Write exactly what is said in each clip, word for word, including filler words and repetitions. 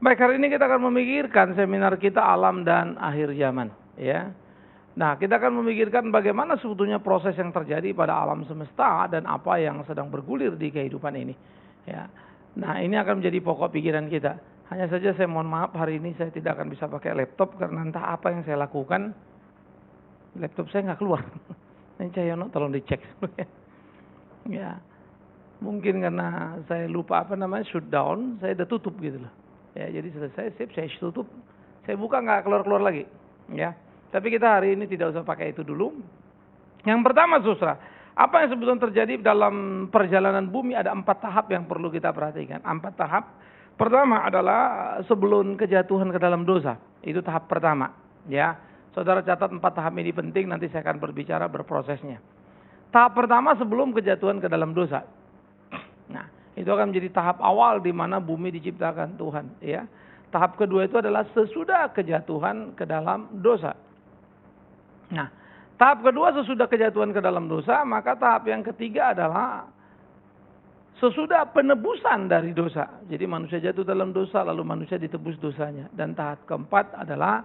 Baik, hari ini kita akan memikirkan seminar kita alam dan akhir zaman, ya. Nah, kita akan memikirkan bagaimana sebetulnya proses yang terjadi pada alam semesta dan apa yang sedang bergulir di kehidupan ini, ya. Nah, ini akan menjadi pokok pikiran kita. Hanya saja saya mohon maaf hari ini saya tidak akan bisa pakai laptop karena entah apa yang saya lakukan, laptop saya nggak keluar. Ini Cahyono tolong dicek, ya. Mungkin karena saya lupa apa namanya shutdown, saya udah tutup gitu loh. Ya, jadi selesai, sip, saya tutup, saya buka nggak keluar-keluar lagi, ya. Tapi kita hari ini tidak usah pakai itu dulu. Yang pertama, saudara, apa yang sebetulnya terjadi dalam perjalanan bumi ada empat tahap yang perlu kita perhatikan. Empat tahap. Pertama adalah sebelum kejatuhan ke dalam dosa. Itu tahap pertama, ya. Saudara catat empat tahap ini penting. Nanti saya akan berbicara berprosesnya. Tahap pertama sebelum kejatuhan ke dalam dosa. Nah, itu akan menjadi tahap awal di mana bumi diciptakan Tuhan, ya. Tahap kedua itu adalah sesudah kejatuhan ke dalam dosa. Nah, tahap kedua sesudah kejatuhan ke dalam dosa, maka tahap yang ketiga adalah sesudah penebusan dari dosa. Jadi manusia jatuh dalam dosa, lalu manusia ditebus dosanya. Dan tahap keempat adalah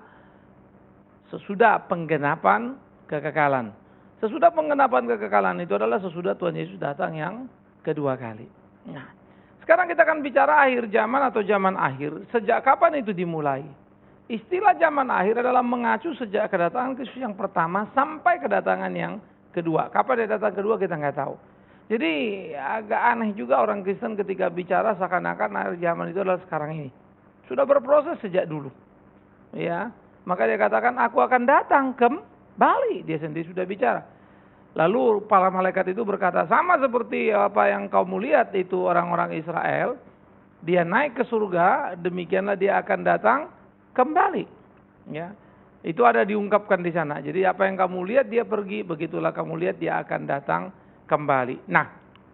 sesudah penggenapan kekekalan. Sesudah penggenapan kekekalan itu adalah sesudah Tuhan Yesus datang yang kedua kali. Nah, sekarang kita akan bicara akhir zaman atau zaman akhir. Sejak kapan itu dimulai? Istilah zaman akhir adalah mengacu sejak kedatangan Kristus yang pertama sampai kedatangan yang kedua. Kapan dia datang kedua kita nggak tahu. Jadi agak aneh juga orang Kristen ketika bicara seakan-akan akhir zaman itu adalah sekarang ini. Sudah berproses sejak dulu, ya. Maka dia katakan aku akan datang kembali. Dia sendiri sudah bicara. Lalu para malaikat itu berkata, sama seperti apa yang kamu lihat itu orang-orang Israel, dia naik ke surga, demikianlah dia akan datang kembali. Ya, itu ada diungkapkan di sana. Jadi apa yang kamu lihat dia pergi, begitulah kamu lihat dia akan datang kembali. Nah,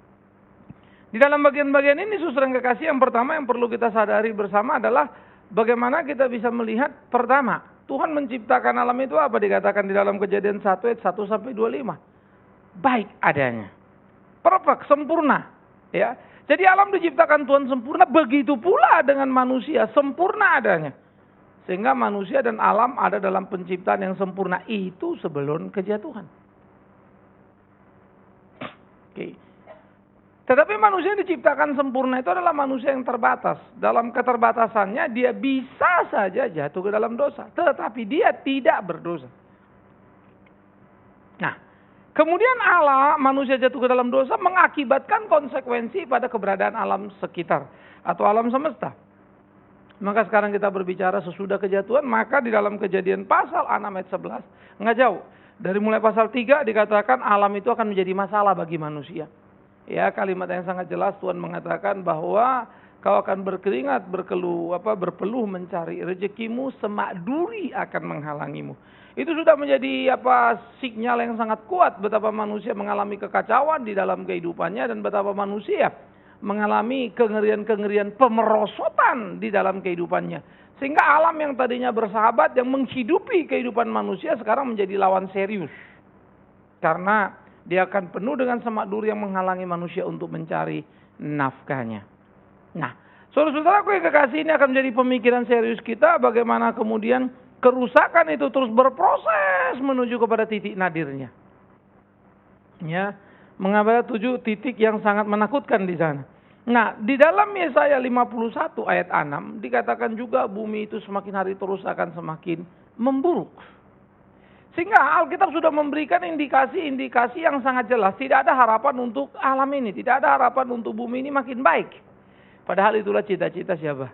di dalam bagian-bagian ini saudara yang kekasih, yang pertama yang perlu kita sadari bersama adalah bagaimana kita bisa melihat pertama, Tuhan menciptakan alam itu apa dikatakan di dalam Kejadian satu ayat satu sampai dua puluh lima. Baik adanya, perfect, sempurna, ya. Jadi alam diciptakan Tuhan sempurna, begitu pula dengan manusia sempurna adanya, sehingga manusia dan alam ada dalam penciptaan yang sempurna itu sebelum kejatuhan. Oke. Tetapi manusia yang diciptakan sempurna itu adalah manusia yang terbatas. Dalam keterbatasannya dia bisa saja jatuh ke dalam dosa, tetapi dia tidak berdosa. Nah, kemudian Allah, manusia jatuh ke dalam dosa mengakibatkan konsekuensi pada keberadaan alam sekitar atau alam semesta. Maka sekarang kita berbicara sesudah kejatuhan, maka di dalam Kejadian pasal enam ayat sebelas, nggak jauh. Dari mulai pasal tiga dikatakan alam itu akan menjadi masalah bagi manusia. Ya, kalimat yang sangat jelas Tuhan mengatakan bahwa kau akan berkeringat, berkeluh, apa, berpeluh mencari rezekimu, semak duri akan menghalangimu. Itu sudah menjadi apa sinyal yang sangat kuat betapa manusia mengalami kekacauan di dalam kehidupannya dan betapa manusia mengalami kengerian-kengerian pemerosotan di dalam kehidupannya. Sehingga alam yang tadinya bersahabat yang menghidupi kehidupan manusia sekarang menjadi lawan serius. Karena dia akan penuh dengan semak duri yang menghalangi manusia untuk mencari nafkahnya. Nah, saudara-saudaraku yang kekasih, ini akan menjadi pemikiran serius kita bagaimana kemudian kerusakan itu terus berproses menuju kepada titik nadirnya. Ya, mengambil tujuh titik yang sangat menakutkan di sana. Nah, di dalam Yesaya lima puluh satu ayat enam dikatakan juga bumi itu semakin hari terus akan semakin memburuk. Sehingga Alkitab sudah memberikan indikasi-indikasi yang sangat jelas. Tidak ada harapan untuk alam ini, tidak ada harapan untuk bumi ini makin baik. Padahal itulah cita-cita siapa?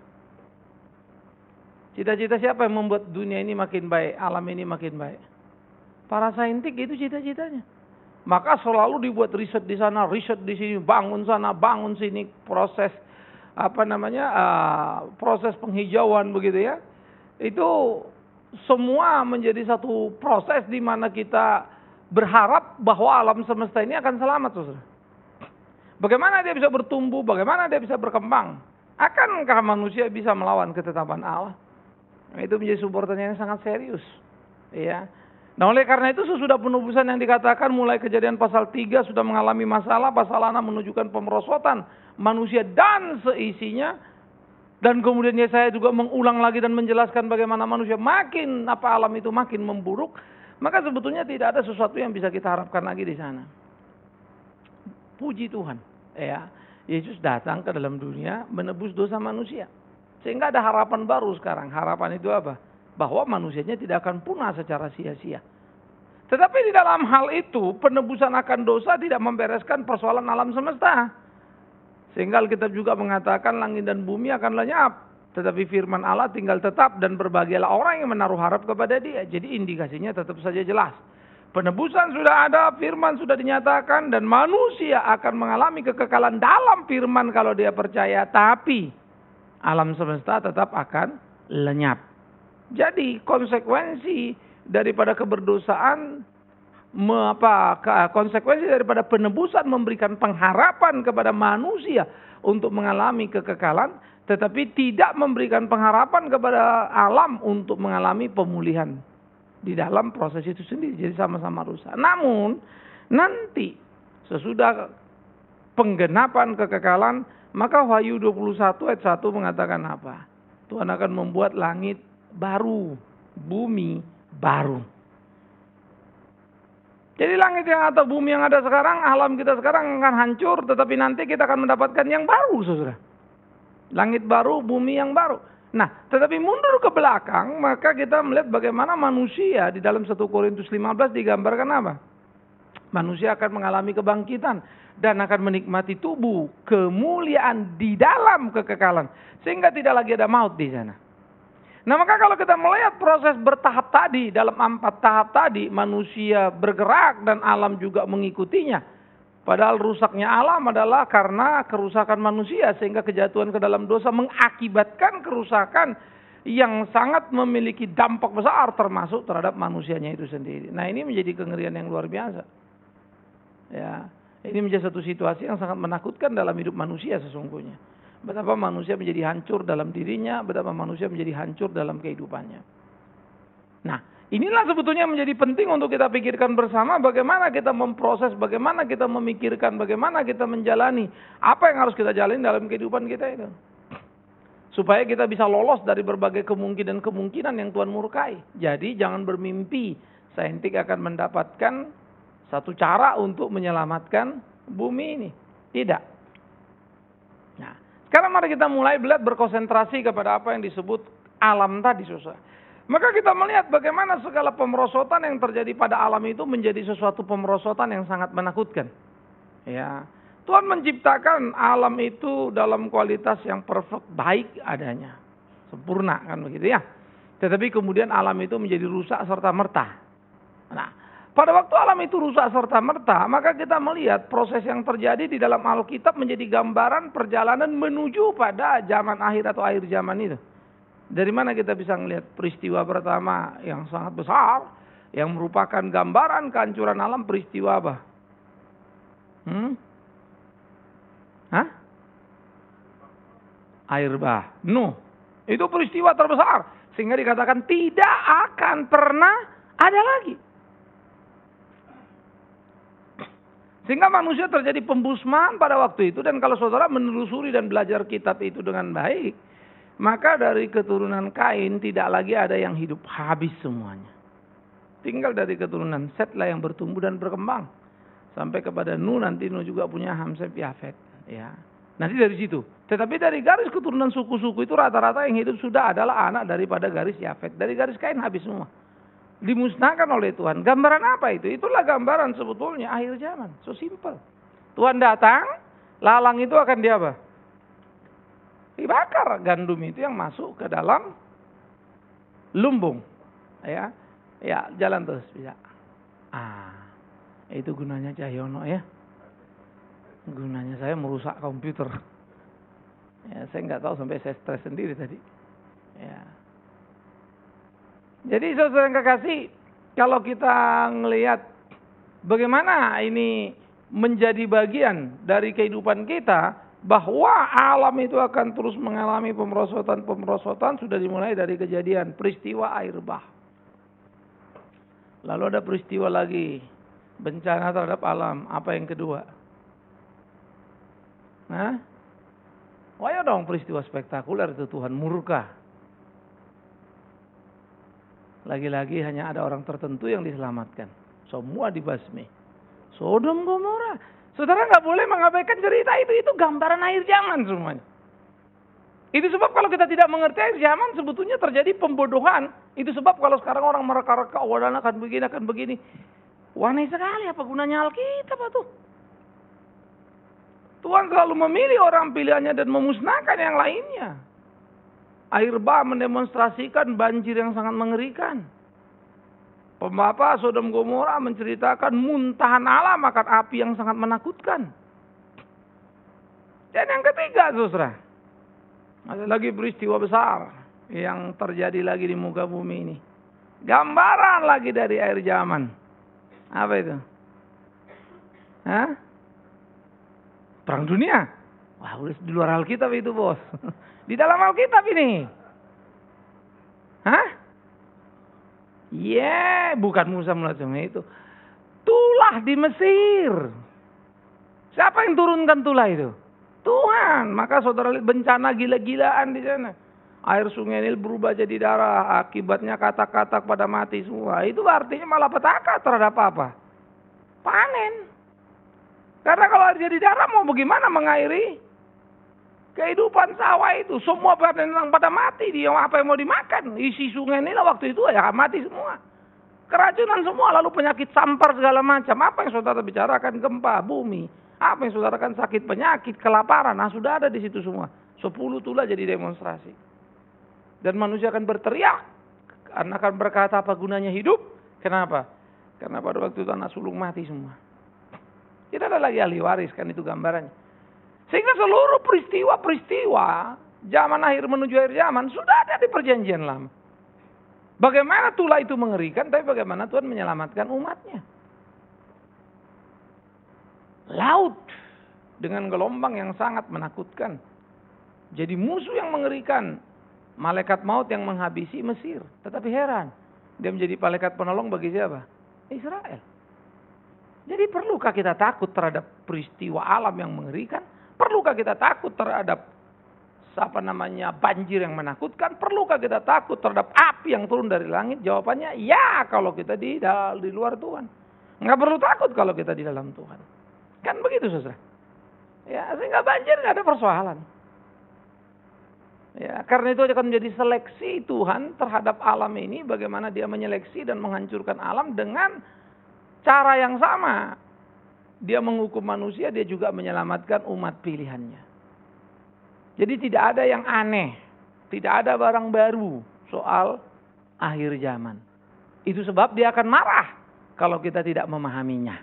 Cita-cita siapa yang membuat dunia ini makin baik, alam ini makin baik? Para saintik itu cita-citanya. Maka selalu dibuat riset di sana, riset di sini, bangun sana, bangun sini, proses apa namanya, uh, proses penghijauan begitu ya. Itu semua menjadi satu proses di mana kita berharap bahwa alam semesta ini akan selamat, saudara. Bagaimana dia bisa bertumbuh, bagaimana dia bisa berkembang? Akankah manusia bisa melawan ketetapan Allah? Nah, itu menjadi sebuah pertanyaan yang sangat serius, ya. Nah, oleh karena itu sesudah penebusan yang dikatakan mulai Kejadian pasal tiga sudah mengalami masalah, pasal enam menunjukkan pemerosotan manusia dan seisinya. Dan kemudian Yesaya juga mengulang lagi dan menjelaskan bagaimana manusia makin apa alam itu makin memburuk, maka sebetulnya tidak ada sesuatu yang bisa kita harapkan lagi di sana. Puji Tuhan, ya. Yesus datang ke dalam dunia menebus dosa manusia. Sehingga ada harapan baru sekarang. Harapan itu apa? Bahwa manusianya tidak akan punah secara sia-sia. Tetapi di dalam hal itu, penebusan akan dosa tidak membereskan persoalan alam semesta. Sehingga Alkitab juga mengatakan langit dan bumi akan lenyap. Tetapi firman Allah tinggal tetap dan berbahagialah orang yang menaruh harap kepada Dia. Jadi indikasinya tetap saja jelas. Penebusan sudah ada, firman sudah dinyatakan, dan manusia akan mengalami kekekalan dalam firman kalau dia percaya. Tapi alam semesta tetap akan lenyap. Jadi konsekuensi daripada keberdosaan, me, apa, konsekuensi daripada penebusan memberikan pengharapan kepada manusia untuk mengalami kekekalan, tetapi tidak memberikan pengharapan kepada alam untuk mengalami pemulihan di dalam proses itu sendiri. Jadi sama-sama rusak. Namun nanti sesudah penggenapan kekekalan, maka Wahyu dua puluh satu ayat satu mengatakan apa? Tuhan akan membuat langit baru, bumi baru. Jadi langit yang atau bumi yang ada sekarang, alam kita sekarang akan hancur, tetapi nanti kita akan mendapatkan yang baru, saudara. Langit baru, bumi yang baru. Nah, tetapi mundur ke belakang, maka kita melihat bagaimana manusia di dalam satu Korintus lima belas digambarkan apa? Manusia akan mengalami kebangkitan dan akan menikmati tubuh kemuliaan di dalam kekekalan, sehingga tidak lagi ada maut di sana. Nah, maka kalau kita melihat proses bertahap tadi, dalam empat tahap tadi, manusia bergerak dan alam juga mengikutinya. Padahal rusaknya alam adalah karena kerusakan manusia, sehingga kejatuhan ke dalam dosa mengakibatkan kerusakan yang sangat memiliki dampak besar termasuk terhadap manusianya itu sendiri. Nah, ini menjadi kengerian yang luar biasa. Ya, ini menjadi satu situasi yang sangat menakutkan dalam hidup manusia sesungguhnya. Betapa manusia menjadi hancur dalam dirinya, betapa manusia menjadi hancur dalam kehidupannya. Nah, inilah sebetulnya menjadi penting untuk kita pikirkan bersama bagaimana kita memproses, bagaimana kita memikirkan, bagaimana kita menjalani apa yang harus kita jalani dalam kehidupan kita itu. Supaya kita bisa lolos dari berbagai kemungkinan-kemungkinan yang Tuhan murkai. Jadi jangan bermimpi saintik akan mendapatkan satu cara untuk menyelamatkan bumi ini. Tidak. Nah, sekarang mari kita mulai belajar berkonsentrasi kepada apa yang disebut alam tadi, saudara. Maka kita melihat bagaimana segala pemerosotan yang terjadi pada alam itu menjadi sesuatu pemerosotan yang sangat menakutkan. Ya, Tuhan menciptakan alam itu dalam kualitas yang perfect, baik adanya, sempurna kan begitu ya. Tetapi kemudian alam itu menjadi rusak serta merta. Nah, pada waktu alam itu rusak serta merta, maka kita melihat proses yang terjadi di dalam Alkitab menjadi gambaran perjalanan menuju pada zaman akhir atau akhir zaman itu. Dari mana kita bisa melihat peristiwa pertama yang sangat besar, yang merupakan gambaran kehancuran alam, peristiwa apa? Hmm? Hah? Air bah. Nuh. Itu peristiwa terbesar. Sehingga dikatakan tidak akan pernah ada lagi. Sehingga manusia terjadi pembusmaan pada waktu itu. Dan kalau saudara menelusuri dan belajar kitab itu dengan baik, maka dari keturunan Kain tidak lagi ada yang hidup, habis semuanya. Tinggal dari keturunan Set lah yang bertumbuh dan berkembang. Sampai kepada Nuh, nanti Nuh juga punya Ham, Sem, Yafet. Ya. Nanti dari situ. Tetapi dari garis keturunan suku-suku itu rata-rata yang hidup sudah adalah anak daripada garis Yafet. Dari garis Kain habis semua. Dimusnahkan oleh Tuhan. Gambaran apa itu? Itulah gambaran sebetulnya akhir zaman. So simple. Tuhan datang, lalang itu akan dia apa? Dibakar gandum itu yang masuk ke dalam lumbung. Ya, ya jalan terus bisa. Ah, itu gunanya Cahyono ya. Gunanya saya merusak komputer. Ya, saya nggak tahu sampai saya stres sendiri tadi. Ya. Jadi saudara yang kekasih, kalau kita ngelihat bagaimana ini menjadi bagian dari kehidupan kita, bahwa alam itu akan terus mengalami pemerosotan-pemerosotan sudah dimulai dari kejadian peristiwa air bah. Lalu ada peristiwa lagi, bencana terhadap alam. Apa yang kedua? Nah, Wah ya dong peristiwa spektakuler itu Tuhan murka. Lagi-lagi hanya ada orang tertentu yang diselamatkan. Semua dibasmi. Sodom Gomora. Saudara nggak boleh mengabaikan cerita itu. Itu gambaran akhir zaman semuanya. Itu sebab kalau kita tidak mengerti akhir zaman sebetulnya terjadi pembodohan. Itu sebab kalau sekarang orang mereka-reka, oh dan akan begini, akan begini. Waneh sekali apa gunanya Alkitab itu. Tuhan selalu memilih orang pilihannya dan memusnahkan yang lainnya. Air bah mendemonstrasikan banjir yang sangat mengerikan. Pembapa Sodom Gomora menceritakan muntahan alam akan api yang sangat menakutkan. Dan yang ketiga, saudara, ada lagi peristiwa besar yang terjadi lagi di muka bumi ini. Gambaran lagi dari akhir zaman. Apa itu? Hah? Perang dunia? Wah, udah di luar Alkitab itu, bos. Di dalam Alkitab ini. Hah? Yeah, bukan Musa melacongnya itu. Tulah di Mesir. Siapa yang turunkan tulah itu? Tuhan. Maka saudara lihat bencana gila-gilaan di sana. Air sungai Nil berubah jadi darah. Akibatnya katak-katak pada mati semua. Itu artinya malah petaka terhadap apa? Panen. Karena kalau jadi darah mau bagaimana mengairi kehidupan sawah itu? Semua panen pada mati. Dia apa yang mau dimakan? Isi sungai Nil waktu itu ya mati semua. Keracunan semua. Lalu penyakit sampar segala macam. Apa yang saudara bicarakan? Gempa, bumi. Apa yang saudara kan sakit penyakit, kelaparan. Nah sudah ada di situ semua. Sepuluh tulah jadi demonstrasi. Dan manusia akan berteriak. Karena akan berkata apa gunanya hidup. Kenapa? Karena pada waktu itu anak sulung mati semua. Tidak ada lagi ahli waris kan itu gambarannya. Sehingga seluruh peristiwa-peristiwa zaman akhir menuju akhir zaman sudah ada di perjanjian lama. Bagaimana tulah itu mengerikan, tapi bagaimana Tuhan menyelamatkan umatnya. Laut dengan gelombang yang sangat menakutkan. Jadi musuh yang mengerikan. Malaikat maut yang menghabisi Mesir. Tetapi heran. Dia menjadi malaikat penolong bagi siapa? Israel. Jadi perlukah kita takut terhadap peristiwa alam yang mengerikan? Perlukah kita takut terhadap apa namanya banjir yang menakutkan? Perlukah kita takut terhadap api yang turun dari langit? Jawabannya ya kalau kita di, di luar Tuhan. Nggak perlu takut kalau kita di dalam Tuhan. Kan begitu saudara. Ya, sehingga banjir nggak ada persoalan. Ya, karena itu akan menjadi seleksi Tuhan terhadap alam ini. Bagaimana dia menyeleksi dan menghancurkan alam dengan cara yang sama. Dia menghukum manusia, dia juga menyelamatkan umat pilihannya. Jadi tidak ada yang aneh. Tidak ada barang baru soal akhir zaman. Itu sebab dia akan marah kalau kita tidak memahaminya.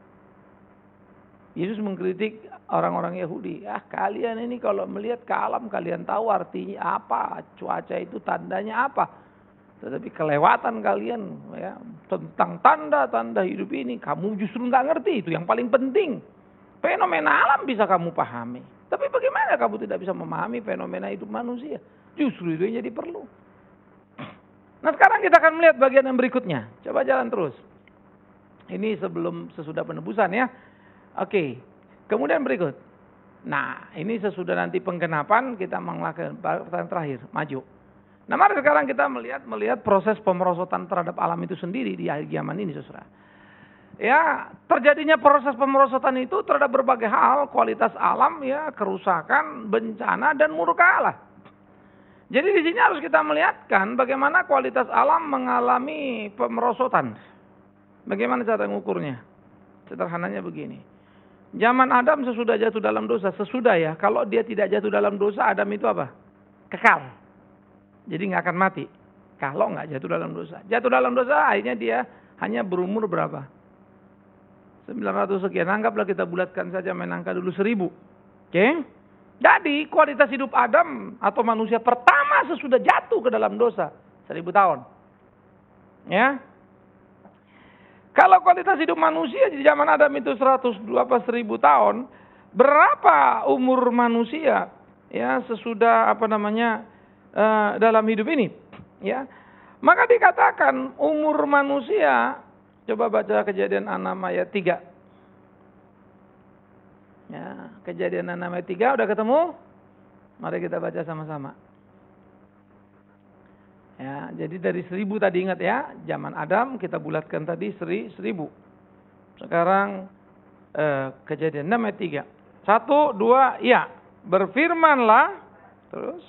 Yesus mengkritik orang-orang Yahudi. Ah, kalian ini kalau melihat ke alam, kalian tahu artinya apa. Cuaca itu tandanya apa. Tetapi kelewatan kalian ya, tentang tanda-tanda hidup ini. Kamu justru nggak ngerti. Itu yang paling penting. Fenomena alam bisa kamu pahami. Tapi bagaimana kamu tidak bisa memahami fenomena hidup manusia? Justru itu yang jadi perlu. Nah sekarang kita akan melihat bagian yang berikutnya. Coba jalan terus. Ini sebelum sesudah penebusan ya. Oke, kemudian berikut. Nah, ini sesudah nanti penggenapan kita melakukan pertanyaan terakhir, maju. Nah, mari sekarang kita melihat melihat proses pemerosotan terhadap alam itu sendiri di akhir zaman ini, saudara. Ya, terjadinya proses pemerosotan itu terhadap berbagai hal, kualitas alam, ya, kerusakan, bencana dan murka Allah. Jadi di sini harus kita melihatkan bagaimana kualitas alam mengalami pemerosotan. Bagaimana cara mengukurnya? Sederhananya begini. Zaman Adam sesudah jatuh dalam dosa, sesudah ya, kalau dia tidak jatuh dalam dosa, Adam itu apa? Kekal. Jadi nggak akan mati. Kalau nggak jatuh dalam dosa. Jatuh dalam dosa, akhirnya dia hanya berumur berapa? sembilan ratus sekian. Anggaplah kita bulatkan saja, main angka dulu seribu. Oke? Okay? Jadi kualitas hidup Adam atau manusia pertama sesudah jatuh ke dalam dosa, seribu tahun. Ya? Kalau kualitas hidup manusia di zaman Adam itu seratus dua puluh seribu tahun, berapa umur manusia ya sesudah apa namanya uh, dalam hidup ini? Ya, maka dikatakan umur manusia. Coba baca Kejadian enam ayat tiga. Ya, Kejadian enam ayat tiga udah ketemu? Mari kita baca sama-sama. Ya, jadi dari seribu tadi ingat ya, zaman Adam kita bulatkan tadi seri, seribu. Sekarang eh, Kejadian enam ayat tiga. Satu, dua, ya. Berfirmanlah, terus.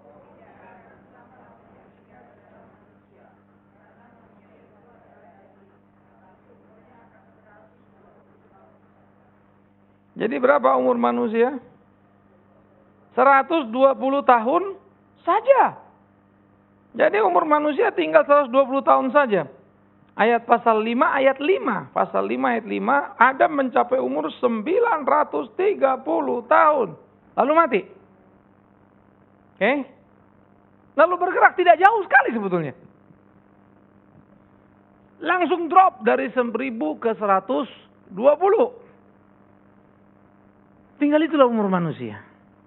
Jadi berapa umur manusia? seratus dua puluh tahun saja. Jadi umur manusia tinggal seratus dua puluh tahun saja. Ayat pasal lima, ayat lima. Pasal lima ayat lima, Adam mencapai umur sembilan ratus tiga puluh tahun. Lalu mati. Oke. Okay. Lalu bergerak tidak jauh sekali sebetulnya. Langsung drop dari seribu ke seratus dua puluh. Tinggal itulah umur manusia.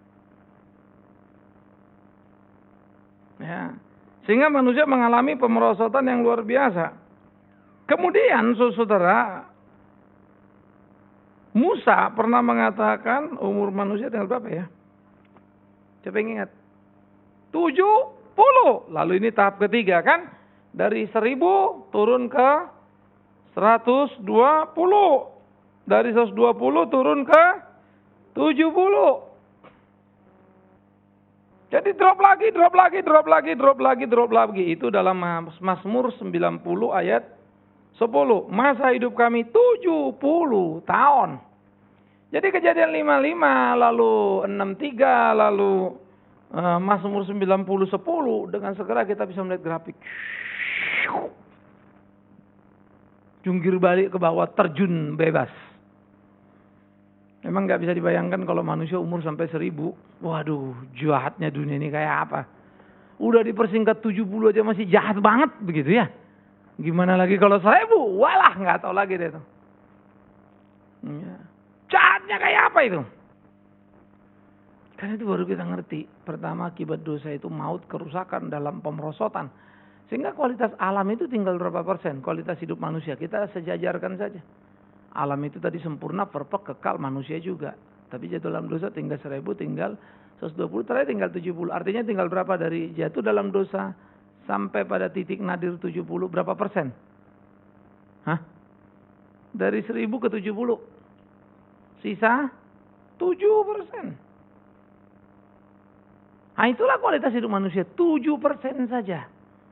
Ya. Sehingga manusia mengalami pemerosotan yang luar biasa. Kemudian, saudara, Musa pernah mengatakan umur manusia tinggal berapa ya? Coba ingat. tujuh puluh. Lalu ini tahap ketiga kan? Dari seribu turun ke seratus dua puluh. Dari seratus dua puluh turun ke tujuh puluh. Jadi drop lagi, drop lagi, drop lagi, drop lagi, drop lagi. Itu dalam Mazmur sembilan puluh ayat sepuluh. Masa hidup kami tujuh puluh tahun. Jadi Kejadian lima puluh lima, lalu enam puluh tiga, lalu uh, Mazmur sembilan puluh sepuluh. Dengan segera kita bisa melihat grafik. Jungkir balik ke bawah, terjun bebas. Memang nggak bisa dibayangkan kalau manusia umur sampai seribu. Waduh, jahatnya dunia ini kayak apa. Udah dipersingkat tujuh puluh aja masih jahat banget begitu ya. Gimana lagi kalau seribu? Walah, nggak tahu lagi deh tuh. Ya. Jahatnya kayak apa itu? Karena itu baru kita ngerti. Pertama, akibat dosa itu maut, kerusakan dalam pemerosotan. Sehingga kualitas alam itu tinggal berapa persen? Kualitas hidup manusia kita sejajarkan saja. Alam itu tadi sempurna, perfect, kekal, manusia juga. Tapi jatuh dalam dosa tinggal seribu, tinggal seratus dua puluh, terakhir tinggal tujuh puluh. Artinya tinggal berapa dari jatuh dalam dosa sampai pada titik nadir tujuh puluh, berapa persen? Hah? Dari seribu ke tujuh puluh. Sisa tujuh persen. Nah itulah kualitas hidup manusia, tujuh persen saja.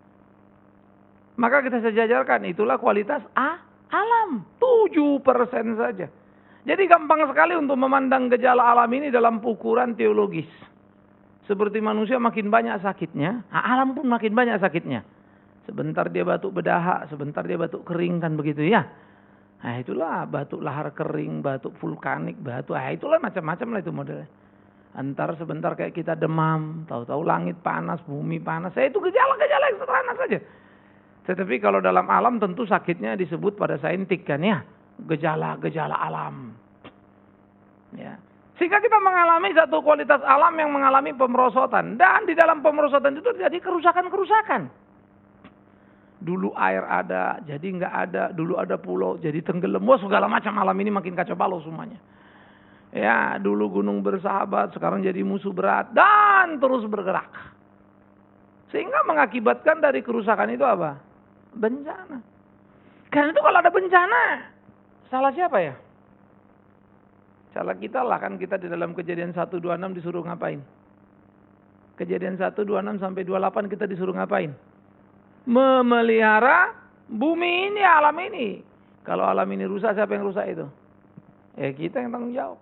Maka kita sejajarkan, itulah kualitas A. Alam, tujuh persen saja. Jadi gampang sekali untuk memandang gejala alam ini dalam ukuran teologis. Seperti manusia makin banyak sakitnya, alam pun makin banyak sakitnya. Sebentar dia batuk berdahak, sebentar dia batuk kering kan begitu ya. Nah itulah batuk lahar kering, batuk vulkanik, batuk, nah itulah macam-macam lah itu modelnya. Antar sebentar kayak kita demam, tahu-tahu langit panas, bumi panas. Saya itu gejala-gejala yang sederhana saja. Tetapi kalau dalam alam tentu sakitnya disebut pada saintik kan ya. Gejala-gejala alam. Ya. Sehingga kita mengalami satu kualitas alam yang mengalami pemerosotan. Dan di dalam pemerosotan itu terjadi kerusakan-kerusakan. Dulu air ada, jadi nggak ada. Dulu ada pulau, jadi tenggelam. Wah segala macam alam ini makin kacau balau semuanya. Ya dulu gunung bersahabat, sekarang jadi musuh berat. Dan terus bergerak. Sehingga mengakibatkan dari kerusakan itu apa? Bencana. Karena itu kalau ada bencana, salah siapa ya? Salah kita lah, kan kita di dalam Kejadian satu dua enam disuruh ngapain? Kejadian satu dua enam sampai dua puluh delapan kita disuruh ngapain? Memelihara bumi ini, alam ini. Kalau alam ini rusak, siapa yang rusak itu? Ya kita yang tanggung jawab.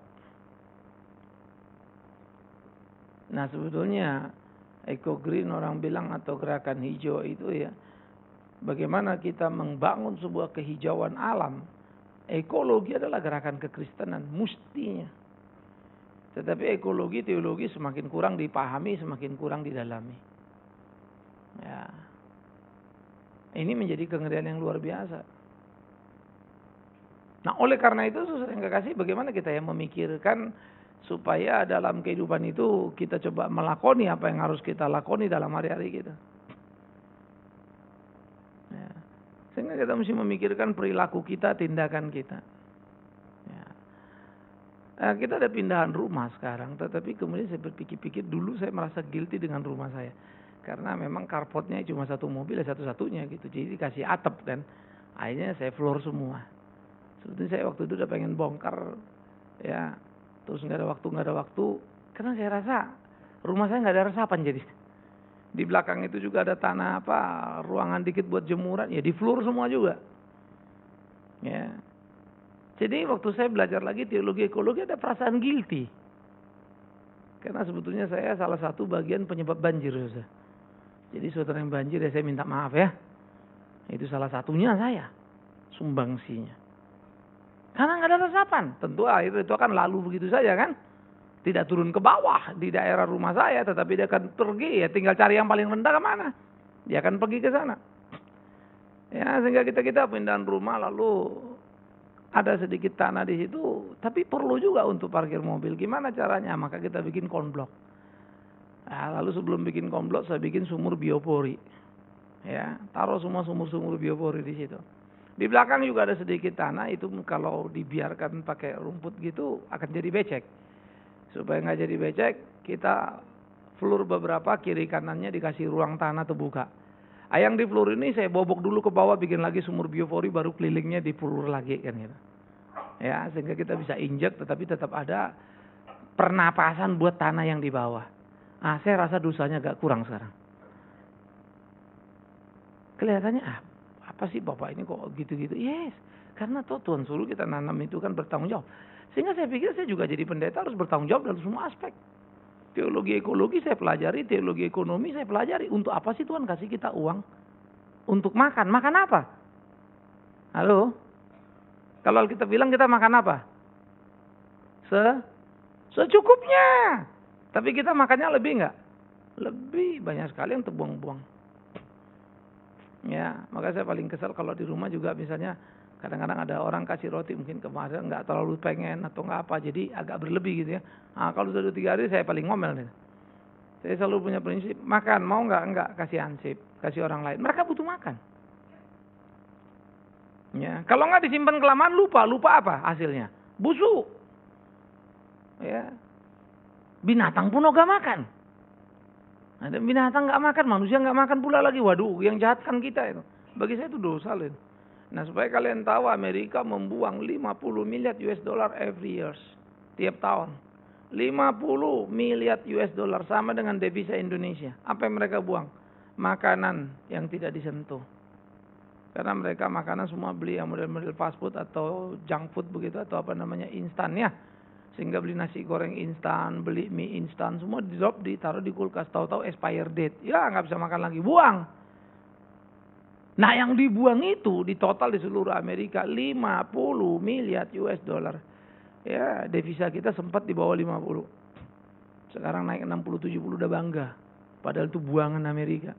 Nah sebetulnya Eco Green orang bilang atau gerakan hijau itu ya, bagaimana kita membangun sebuah kehijauan alam. Ekologi adalah gerakan kekristenan, mestinya. Tetapi ekologi, teologi semakin kurang dipahami, semakin kurang didalami. Ya. Ini menjadi kengerian yang luar biasa. Nah oleh karena itu, saudara yang kekasih, bagaimana kita yang memikirkan supaya dalam kehidupan itu kita coba melakoni apa yang harus kita lakoni dalam hari-hari kita. Ya. Sehingga kita mesti memikirkan perilaku kita, tindakan kita. Ya. Eh, kita ada pindahan rumah sekarang, tetapi kemudian saya berpikir-pikir dulu saya merasa guilty dengan rumah saya. Karena memang carportnya cuma satu mobil, satu-satunya gitu. Jadi dikasih atap kan. Akhirnya saya floor semua. Sebetulnya saya waktu itu udah pengen bongkar ya. Terus nggak ada waktu, nggak ada waktu. Karena saya rasa rumah saya nggak ada resapan jadi. Di belakang itu juga ada tanah apa, ruangan dikit buat jemuran. Ya di floor semua juga. Ya. Jadi waktu saya belajar lagi teologi ekologi ada perasaan guilty. Karena sebetulnya saya salah satu bagian penyebab banjir. Saudara. Jadi saudara yang banjir ya saya minta maaf ya. Itu salah satunya saya. Sumbangsinya. Karena nggak ada resapan. Tentu air itu akan lalu begitu saja kan. Tidak turun ke bawah di daerah rumah saya. Tetapi dia akan pergi ya tinggal cari yang paling rendah kemana. Dia akan pergi ke sana. Ya sehingga kita-kita pindahan rumah lalu ada sedikit tanah di situ, tapi perlu juga untuk parkir mobil. Gimana caranya? Maka kita bikin konblok. Nah, lalu sebelum bikin konblok, saya bikin sumur biopori. Ya, taruh semua sumur-sumur biopori di situ. Di belakang juga ada sedikit tanah, itu kalau dibiarkan pakai rumput gitu akan jadi becek. Supaya nggak jadi becek, kita floor beberapa kiri kanannya dikasih ruang tanah terbuka. Yang di floor ini saya bobok dulu ke bawah, bikin lagi sumur biopori, baru kelilingnya di floor lagi kan gitu. Ya, sehingga kita bisa injek, tetapi tetap ada pernapasan buat tanah yang di bawah. Ah, saya rasa dosanya agak kurang sekarang. Kelihatannya ah, apa sih Bapak ini kok gitu-gitu? Yes, karena toh Tuhan suruh kita nanam itu kan bertanggung jawab. Sehingga saya pikir saya juga jadi pendeta harus bertanggung jawab dalam semua aspek. Teologi ekologi saya pelajari, teologi ekonomi saya pelajari. Untuk apa sih Tuhan kasih kita uang? Untuk makan. Makan apa? Halo? Kalau kita bilang kita makan apa? Se secukupnya. Tapi kita makannya lebih enggak? Lebih banyak sekali yang terbuang-buang. Ya, maka saya paling kesal kalau di rumah juga misalnya kadang-kadang ada orang kasih roti mungkin kemarin nggak terlalu pengen atau nggak apa, jadi agak berlebih gitu ya. Nah, kalau sudah tiga hari saya paling ngomel nih. Saya selalu punya prinsip, makan mau nggak nggak kasih ansip, kasih orang lain. Mereka butuh makan. Ya, kalau nggak disimpan kelamaan lupa, lupa apa hasilnya? Busuk. Ya, binatang pun nggak makan. Ada binatang nggak makan, manusia nggak makan pula lagi. Waduh, yang jahat kan kita itu. Bagi saya itu dosa loh. Nah supaya kalian tahu Amerika membuang lima puluh miliar U S dollar every years. Tiap tahun. lima puluh miliar U S dollar sama dengan devisa Indonesia. Apa yang mereka buang? Makanan yang tidak disentuh. Karena mereka makanan semua beli yang model-model fast food atau junk food begitu. Atau apa namanya instan ya. Sehingga beli nasi goreng instan, beli mie instan. Semua di drop, ditaruh di kulkas. Tahu-tahu expire date. Ya nggak bisa makan lagi. Buang. Nah yang dibuang itu di total di seluruh Amerika lima puluh miliar U S dollar. Ya devisa kita sempat di bawah lima puluh. Sekarang naik enam puluh tujuh puluh udah bangga. Padahal itu buangan Amerika.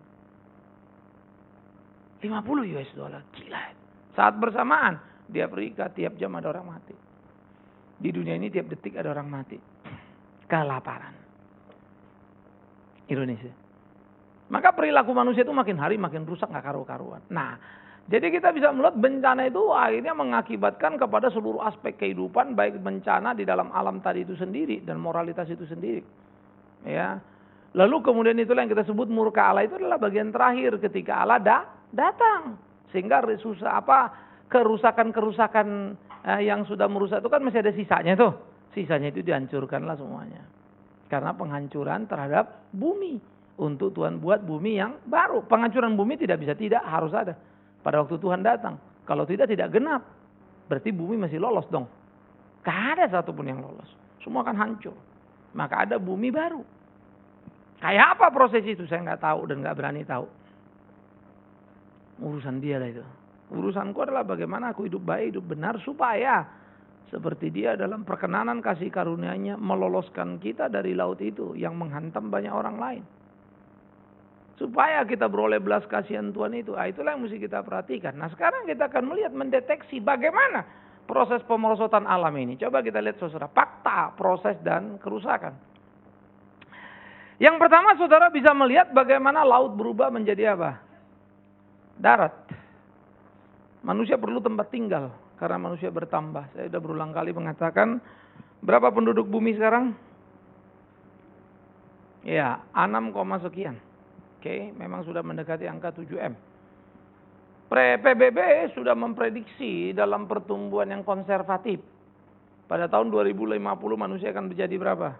lima puluh U S dollar. Gila. Saat bersamaan di Afrika tiap jam ada orang mati. Di dunia ini tiap detik ada orang mati. Kelaparan. Indonesia. Maka perilaku manusia itu makin hari makin rusak, nggak karu-karuan. Nah, jadi kita bisa melihat bencana itu akhirnya mengakibatkan kepada seluruh aspek kehidupan, baik bencana di dalam alam tadi itu sendiri dan moralitas itu sendiri. Ya. Lalu kemudian itulah yang kita sebut murka Allah, itu adalah bagian terakhir ketika Allah da datang, sehingga susah apa kerusakan-kerusakan eh, yang sudah merusak itu kan masih ada sisanya tuh. Sisanya itu dihancurkanlah semuanya. Karena penghancuran terhadap bumi. Untuk Tuhan buat bumi yang baru. Penghancuran bumi tidak bisa tidak, harus ada. Pada waktu Tuhan datang. Kalau tidak, tidak genap. Berarti bumi masih lolos dong. Gak ada satupun yang lolos. Semua akan hancur. Maka ada bumi baru. Kayak apa proses itu? Saya nggak tahu dan nggak berani tahu. Urusan dia lah itu. Urusanku adalah bagaimana aku hidup baik, hidup benar. Supaya seperti dia dalam perkenanan kasih karunia-Nya meloloskan kita dari laut itu. Yang menghantam banyak orang lain. Supaya kita beroleh belas kasihan Tuhan itu. Ah, itulah yang mesti kita perhatikan. Nah sekarang kita akan melihat, mendeteksi bagaimana proses pemerosotan alam ini. Coba kita lihat saudara, fakta, proses dan kerusakan. Yang pertama saudara bisa melihat bagaimana laut berubah menjadi apa? Darat. Manusia perlu tempat tinggal. Karena manusia bertambah. Saya sudah berulang kali mengatakan Berapa penduduk bumi sekarang? Ya, enam, sekian. Oke, memang sudah mendekati angka tujuh M. P B B sudah memprediksi dalam pertumbuhan yang konservatif. Pada tahun dua ribu lima puluh manusia akan menjadi berapa?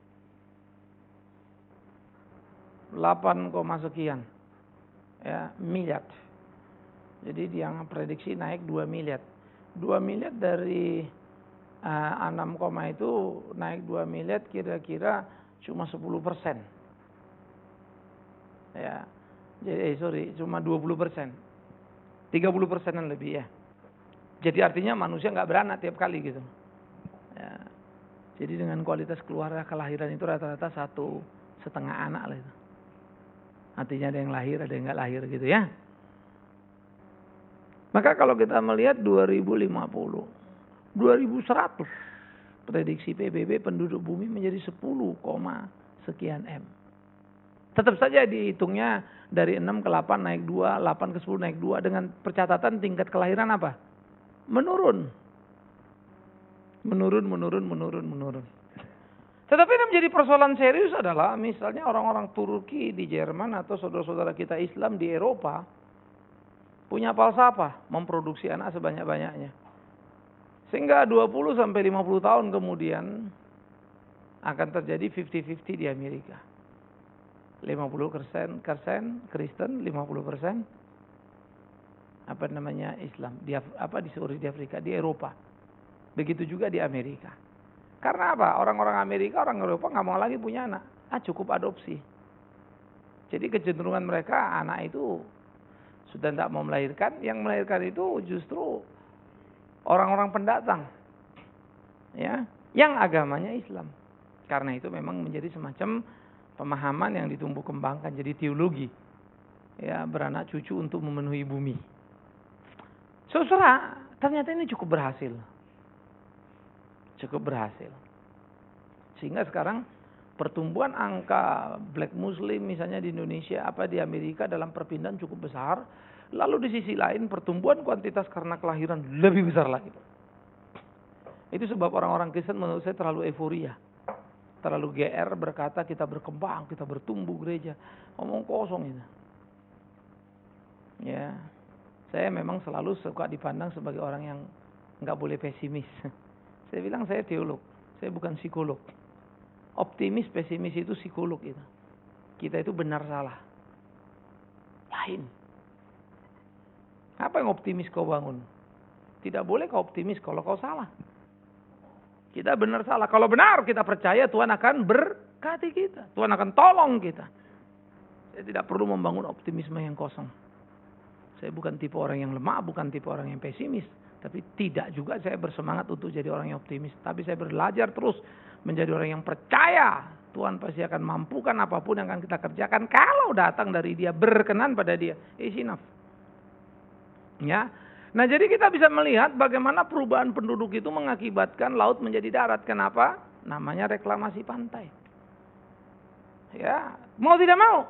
delapan, sekian. Ya, miliar. Jadi dia prediksi naik dua miliar. dua miliar dari uh, enam, itu naik dua miliar kira-kira cuma sepuluh persen. Ya. Jadi eh, sorry, cuma dua puluh persen. tiga puluh persenan lebih ya. Jadi artinya manusia nggak beranak tiap kali gitu. Ya. Jadi dengan kualitas keluarga kelahiran itu rata-rata satu setengah anak lah itu. Artinya ada yang lahir, ada yang nggak lahir gitu ya. Maka kalau kita melihat dua ribu lima puluh, dua ribu seratus prediksi P B B penduduk bumi menjadi sepuluh, sekian M. Tetap saja dihitungnya dari enam ke delapan naik dua, delapan ke sepuluh naik dua dengan percatatan tingkat kelahiran apa? Menurun. Menurun, menurun, menurun, menurun. Tetapi yang menjadi persoalan serius adalah misalnya orang-orang Turki di Jerman atau saudara-saudara kita Islam di Eropa punya falsafah memproduksi anak sebanyak-banyaknya. Sehingga dua puluh sampai lima puluh tahun kemudian akan terjadi lima puluh lima puluh di Amerika. lima puluh persen Kristen, lima puluh persen apa namanya Islam di apa di seluruh di Afrika, di Eropa. Begitu juga di Amerika. Karena apa? Orang-orang Amerika, orang Eropa nggak mau lagi punya anak. Ah, cukup adopsi. Jadi kecenderungan mereka anak itu sudah tidak mau melahirkan. Yang melahirkan itu justru orang-orang pendatang, ya, yang agamanya Islam. Karena itu memang menjadi semacam pemahaman yang ditumbuh kembangkan jadi teologi, ya, beranak cucu untuk memenuhi bumi. Saudara, ternyata ini cukup berhasil. Cukup berhasil. Sehingga sekarang pertumbuhan angka black muslim misalnya di Indonesia apa di Amerika dalam perpindahan cukup besar. Lalu di sisi lain pertumbuhan kuantitas karena kelahiran lebih besar lagi. Itu sebab orang-orang Kristen menurut saya terlalu euforia. Terlalu G R berkata kita berkembang, kita bertumbuh gereja. Ngomong kosong itu. Ya. Saya memang selalu suka dipandang sebagai orang yang enggak boleh pesimis. Saya bilang saya teolog, saya bukan psikolog. Optimis, pesimis itu psikolog itu. Kita itu benar salah. Lain. Apa yang optimis kau bangun? Tidak boleh kau optimis kalau kau salah. Kita benar salah. Kalau benar kita percaya Tuhan akan berkati kita. Tuhan akan tolong kita. Saya tidak perlu membangun optimisme yang kosong. Saya bukan tipe orang yang lemah, bukan tipe orang yang pesimis. Tapi tidak juga saya bersemangat untuk jadi orang yang optimis. Tapi saya belajar terus menjadi orang yang percaya. Tuhan pasti akan mampukan apapun yang akan kita kerjakan. Kalau datang dari dia, berkenan pada dia. It's enough. Ya. Nah jadi kita bisa melihat bagaimana perubahan penduduk itu mengakibatkan laut menjadi darat. Kenapa? Namanya reklamasi pantai. Ya, mau tidak mau.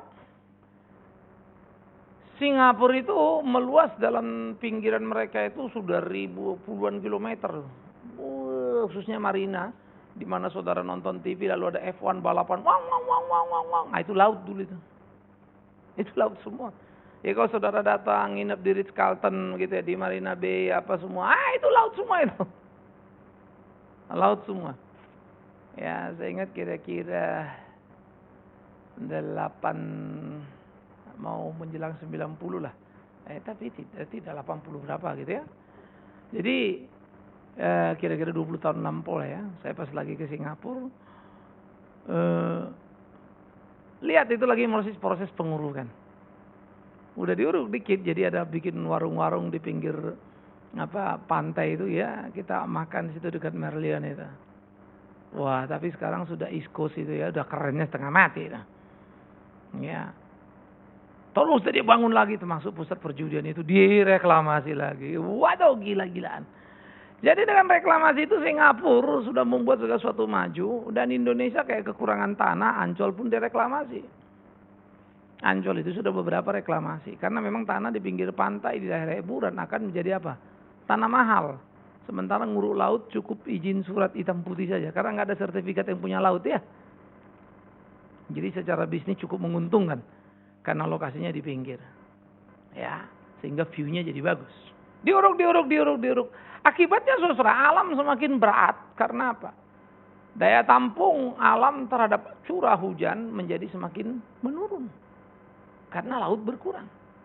Singapura itu meluas dalam pinggiran mereka itu sudah ribu puluhan kilometer. Uh, khususnya marina, di mana saudara nonton T V lalu ada F satu balapan, wang wang wang wang wang wang. Nah, itu laut dulu itu. Itu laut semua. Ya kalau saudara datang nginep di Ritz Carlton gitu ya di Marina Bay apa semua, ah itu laut semua itu. Laut semua. Ya, saya ingat kira-kira delapan mau menjelang sembilan puluh lah. Eh tapi tidak tidak delapan puluh berapa gitu ya. Jadi eh, kira-kira dua puluh tahun lampau lah ya. Saya pas lagi ke Singapura eh, lihat itu lagi proses proses pengurukan. Udah diuruk dikit jadi ada bikin warung-warung di pinggir apa pantai itu ya, kita makan di situ dekat Merlion itu. Wah, tapi sekarang sudah East Coast itu ya, udah kerennya setengah mati itu. Ya. Terus tadi bangun lagi termasuk pusat perjudian itu direklamasi lagi. Waduh, gila-gilaan. Jadi dengan reklamasi itu Singapura sudah membuat segala sesuatu maju dan Indonesia kayak kekurangan tanah, Ancol pun direklamasi. Ancol itu sudah beberapa reklamasi karena memang tanah di pinggir pantai di daerah hiburan akan menjadi apa? Tanah mahal. Sementara nguruk laut cukup izin surat hitam putih saja. Karena nggak ada sertifikat yang punya laut ya. Jadi secara bisnis cukup menguntungkan. Karena lokasinya di pinggir. Ya, sehingga view-nya jadi bagus. Diuruk, diuruk, diuruk, diuruk. Akibatnya saudara, alam semakin berat. Karena apa? Daya tampung alam terhadap curah hujan menjadi semakin menurun. Karena laut berkurang.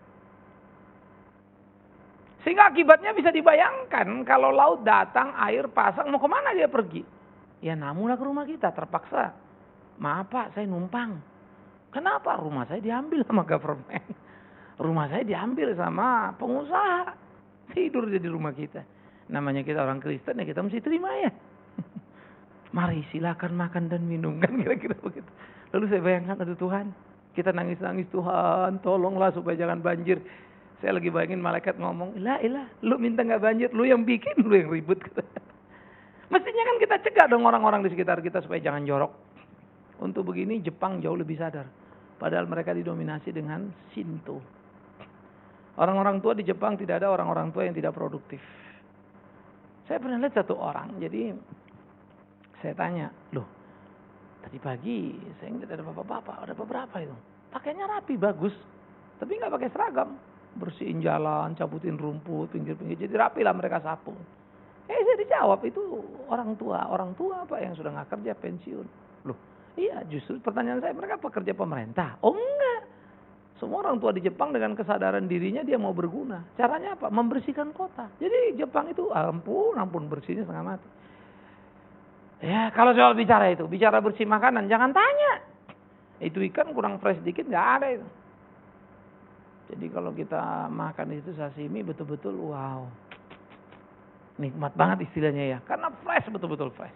Sehingga akibatnya bisa dibayangkan kalau laut datang, air pasang, mau kemana dia pergi? Ya namunlah ke rumah kita, terpaksa. Maaf Pak, saya numpang. Kenapa? Rumah saya diambil sama government. Rumah saya diambil sama pengusaha. Tidur di rumah kita. Namanya kita orang Kristen ya kita mesti terima ya. Mari silakan makan dan minum kan kira-kira begitu. Lalu saya bayangkan, aduh Tuhan, kita nangis-nangis, Tuhan tolonglah supaya jangan banjir. Saya lagi bayangin malaikat ngomong, ilah ilah, lu minta nggak banjir, lu yang bikin, lu yang ribut. Mestinya kan kita cegah dong orang-orang di sekitar kita supaya jangan jorok. Untuk begini Jepang jauh lebih sadar. Padahal mereka didominasi dengan Shinto. Orang-orang tua di Jepang tidak ada orang-orang tua yang tidak produktif. Saya pernah lihat satu orang, jadi saya tanya, loh tadi pagi saya ngeliat ada bapak-bapak, ada beberapa itu. Pakainya rapi, bagus. Tapi nggak pakai seragam. Bersihin jalan, cabutin rumput, pinggir-pinggir. Jadi rapi lah mereka sapu. Eh saya dijawab, itu orang tua. Orang tua apa yang sudah nggak kerja, pensiun. Loh iya justru pertanyaan saya, mereka pekerja pemerintah? Oh enggak. Semua orang tua di Jepang dengan kesadaran dirinya dia mau berguna. Caranya apa? Membersihkan kota. Jadi Jepang itu ampun, ampun bersihnya setengah mati. Ya kalau soal bicara itu, bicara bersih makanan, jangan tanya. Itu ikan kurang fresh dikit nggak ada itu. Jadi kalau kita makan itu sashimi betul-betul wow. Nikmat banget istilahnya ya. Karena fresh, betul-betul fresh.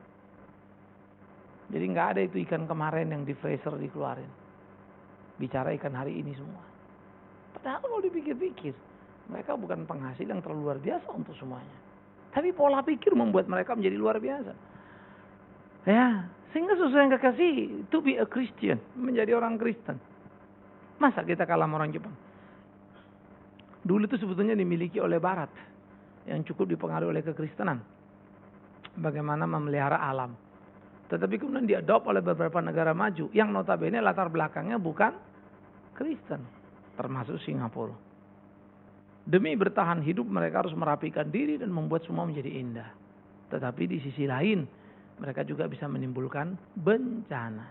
Jadi nggak ada itu ikan kemarin yang di freezer dikeluarin. Bicara ikan hari ini semua. Padahal kalau dipikir-pikir, mereka bukan penghasil yang terlalu luar biasa untuk semuanya. Tapi pola pikir membuat mereka menjadi luar biasa. Ya, sehingga sesuai yang kekasih, to be a Christian, menjadi orang Kristen. Masa kita kalah sama orang Jepang? Dulu itu sebetulnya dimiliki oleh Barat, yang cukup dipengaruhi oleh kekristenan. Bagaimana memelihara alam. Tetapi kemudian diadop oleh beberapa negara maju, yang notabene latar belakangnya bukan Kristen, termasuk Singapura. Demi bertahan hidup mereka harus merapikan diri dan membuat semua menjadi indah. Tetapi di sisi lain, mereka juga bisa menimbulkan bencana.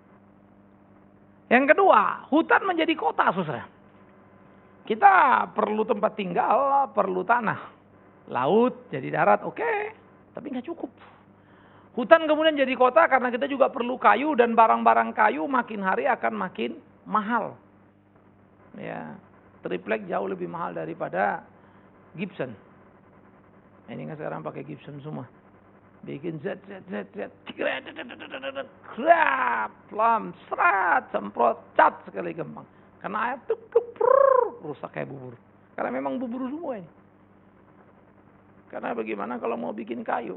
Yang kedua, hutan menjadi kota, saudara. Kita perlu tempat tinggal, perlu tanah. Laut jadi darat, oke. Okay. Tapi nggak cukup. Hutan kemudian jadi kota karena kita juga perlu kayu dan barang-barang kayu makin hari akan makin mahal. Ya, triplek jauh lebih mahal daripada Gibson. Ini kan sekarang pakai Gibson semua. Bikin zet zet zet zet, krap, lam, serat, semprot, cat sekali gampang. Karena air tuh rusak kayak bubur. Karena memang bubur semua ini. Karena bagaimana kalau mau bikin kayu?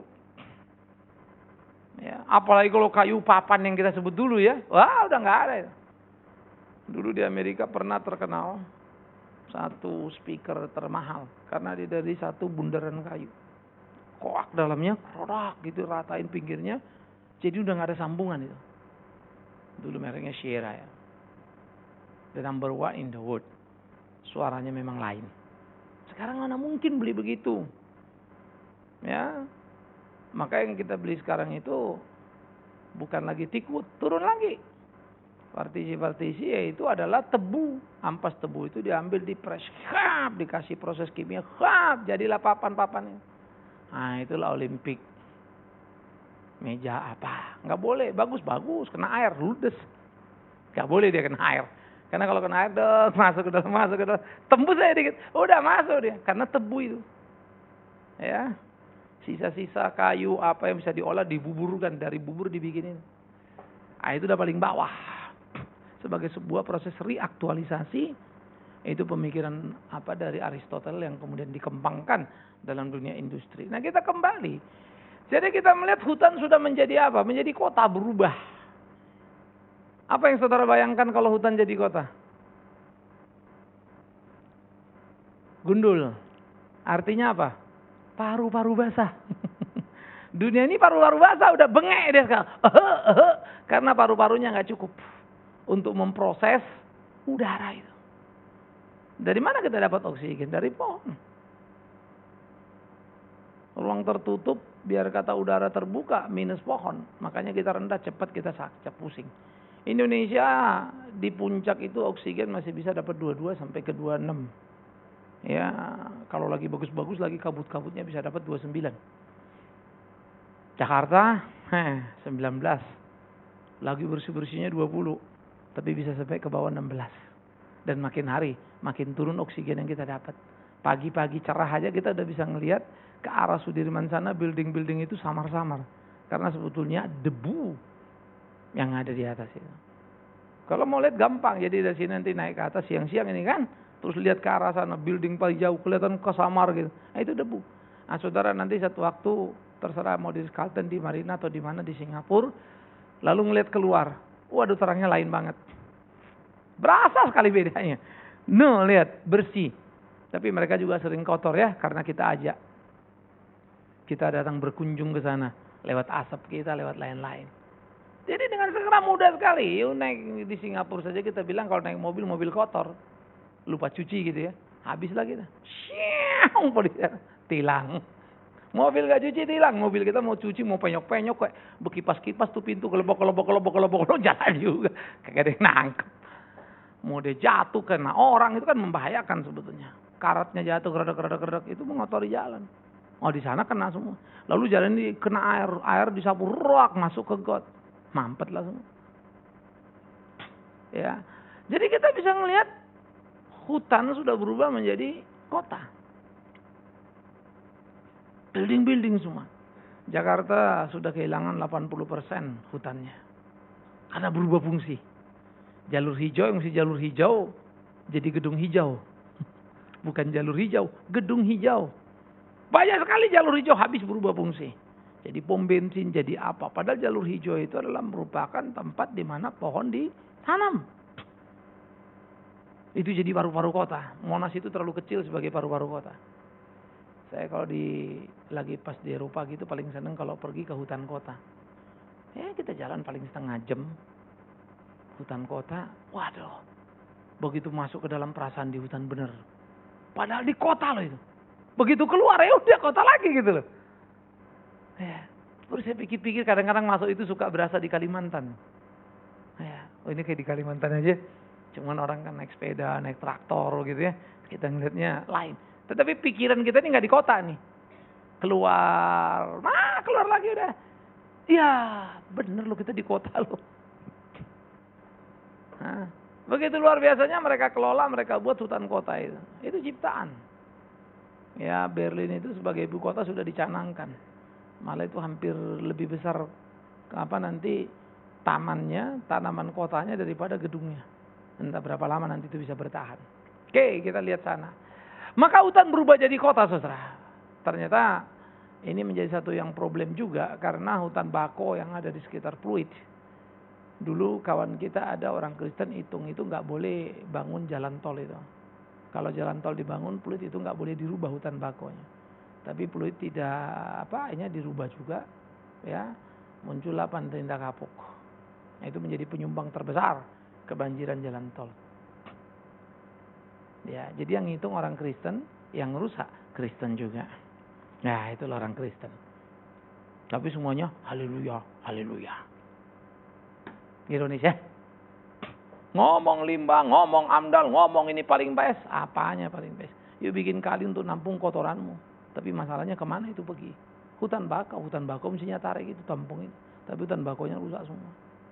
Ya, apalagi kalau kayu papan yang kita sebut dulu ya, wah udah nggak ada. Dulu di Amerika pernah terkenal satu speaker termahal karena dia dari satu bundaran kayu. Koak dalamnya, rodak gitu, ratain pinggirnya, jadi udah nggak ada sambungan itu. Dulu mereknya Sierra ya. The number one in the world. Suaranya memang lain. Sekarang mana mungkin beli begitu? Ya. Maka yang kita beli sekarang itu bukan lagi tikut, turun lagi. Partisi-partisi yaitu adalah tebu. Ampas tebu itu diambil di press, khap, dikasih proses kimia, khap, jadilah papan-papan. Nah itulah Olimpik. Meja apa? Nggak boleh, bagus-bagus, kena air, ludes. Nggak boleh dia kena air. Karena kalau kena air, dong, masuk ke dalam, masuk ke dalam. Tembus aja dikit, udah masuk dia. Karena tebu itu. Ya. Sisa-sisa kayu apa yang bisa diolah dibuburkan, dari bubur dibikinin. Nah, itu udah paling bawah. Sebagai sebuah proses reaktualisasi, itu pemikiran apa dari Aristoteles yang kemudian dikembangkan dalam dunia industri. Nah kita kembali. Jadi kita melihat hutan sudah menjadi apa? Menjadi kota, berubah. Apa yang saudara bayangkan kalau hutan jadi kota? Gundul. Artinya apa? Paru-paru basah. Dunia ini paru-paru basah, udah bengek dia sekarang. Karena paru-parunya nggak cukup untuk memproses udara itu. Dari mana kita dapat oksigen? Dari pohon. Ruang tertutup, biar kata udara terbuka, minus pohon. Makanya kita rendah, cepat kita sakit, pusing. Indonesia di puncak itu oksigen masih bisa dapat dua puluh dua sampai ke dua puluh enam. Ya, kalau lagi bagus-bagus lagi kabut-kabutnya bisa dapat dua puluh sembilan. Jakarta, heh, sembilan belas. Lagi bersih-bersihnya dua puluh. Tapi bisa sampai ke bawah enam belas. Dan makin hari, makin turun oksigen yang kita dapat. Pagi-pagi cerah aja kita udah bisa ngelihat ke arah Sudirman sana, building-building itu samar-samar. Karena sebetulnya debu yang ada di atas itu. Kalau mau lihat gampang, jadi dari sini nanti naik ke atas siang-siang ini kan. Terus lihat ke arah sana, building paling jauh, kelihatan kesamar gitu. Nah itu debu. Nah saudara nanti satu waktu, terserah mau di Carlton, di Marina atau di mana di Singapura. Lalu ngelihat keluar, waduh terangnya lain banget. Berasa sekali bedanya. No, lihat, bersih. Tapi mereka juga sering kotor ya, karena kita ajak. Kita datang berkunjung ke sana, lewat asap kita, lewat lain-lain. Jadi dengan segera mudah sekali, yuk naik di Singapura saja kita bilang kalau naik mobil, mobil kotor. Lupa cuci gitu ya, habis lagi. Siang, tilang. Mobil gak cuci tilang, mobil kita mau cuci, mau penyok-penyok kayak bekipas-kipas tuh pintu, kelebok-kelebok, kelebok-kelebok, jalan juga. Kayak ada yang nangkep. Mau dia jatuh kena orang, itu kan membahayakan sebetulnya. Karatnya jatuh, keredek-keredek, itu mengotori jalan. Oh di sana kena semua. Lalu jalan ini kena air, air disapu, roak masuk ke got. Mampet lah semua. Ya. Jadi kita bisa melihat hutan sudah berubah menjadi kota. Building-building semua. Jakarta sudah kehilangan delapan puluh persen hutannya. Karena berubah fungsi. Jalur hijau yang mesti jalur hijau jadi gedung hijau. Bukan jalur hijau, gedung hijau. Banyak sekali jalur hijau habis berubah fungsi. Jadi pom bensin, jadi apa. Padahal jalur hijau itu adalah merupakan tempat di mana pohon ditanam. Itu jadi paru-paru kota. Monas itu terlalu kecil sebagai paru-paru kota. Saya kalau di lagi pas di Eropa gitu paling seneng kalau pergi ke hutan kota. Ya kita jalan paling setengah jam. Hutan kota, waduh. Begitu masuk ke dalam perasaan di hutan bener. Padahal di kota loh itu. Begitu keluar ya udah kota lagi gitu loh. Ya, terus saya pikir-pikir kadang-kadang masuk itu suka berasa di Kalimantan. Ya, oh ini kayak di Kalimantan aja. Cuman orang kan naik sepeda, naik traktor gitu ya. Kita ngeliatnya lain. Tetapi pikiran kita ini nggak di kota nih. Keluar, nah keluar lagi udah. Ya bener loh kita di kota loh. Nah, begitu luar biasanya mereka kelola, mereka buat hutan kota itu. Itu ciptaan. Ya Berlin itu sebagai ibu kota sudah dicanangkan. Malah itu hampir lebih besar apa nanti tamannya, tanaman kotanya daripada gedungnya. Entah berapa lama nanti itu bisa bertahan. Oke, kita lihat sana. Maka hutan berubah jadi kota, saudara. Ternyata ini menjadi satu yang problem juga karena hutan bako yang ada di sekitar Pluit. Dulu kawan kita ada orang Kristen hitung itu nggak boleh bangun jalan tol itu. Kalau jalan tol dibangun, Pluit itu nggak boleh dirubah hutan bakonya. Tapi Pluit tidak apa, akhirnya dirubah juga, ya muncullah Pantindak Kapuk. Nah, itu menjadi penyumbang terbesar kebanjiran jalan tol. Ya, jadi yang ngitung orang Kristen, yang rusak Kristen juga. Nah, itulah orang Kristen. Tapi semuanya haleluya, haleluya. Ironis ya. Ngomong limbah, ngomong amdal, ngomong ini paling best. Apanya paling best? Yuk bikin kali untuk nampung kotoranmu. Tapi masalahnya kemana itu pergi? Hutan bakau, hutan bakau mestinya tarik itu, tampung itu. Tapi hutan bakaunya rusak semua.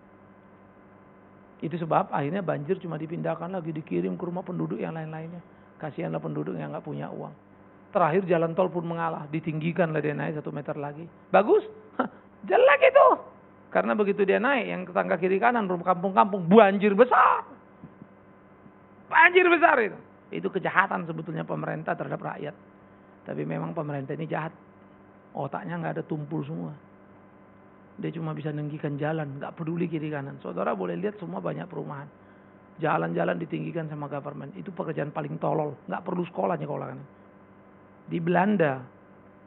Itu sebab akhirnya banjir cuma dipindahkan lagi, dikirim ke rumah penduduk yang lain-lainnya. Kasihanlah penduduk yang nggak punya uang. Terakhir jalan tol pun mengalah, ditinggikan lah dia naik satu meter lagi. Bagus? Hah, jelek itu. Karena begitu dia naik, yang tetangga kiri kanan, rumah kampung-kampung, banjir besar. Banjir besar itu. Itu kejahatan sebetulnya pemerintah terhadap rakyat. Tapi memang pemerintah ini jahat. Otaknya nggak ada tumpul semua. Dia cuma bisa nenggikan jalan, nggak peduli kiri kanan. Saudara boleh lihat semua banyak perumahan. Jalan-jalan ditinggikan sama government. Itu pekerjaan paling tolol. Nggak perlu sekolahnya kalau kan. Di Belanda,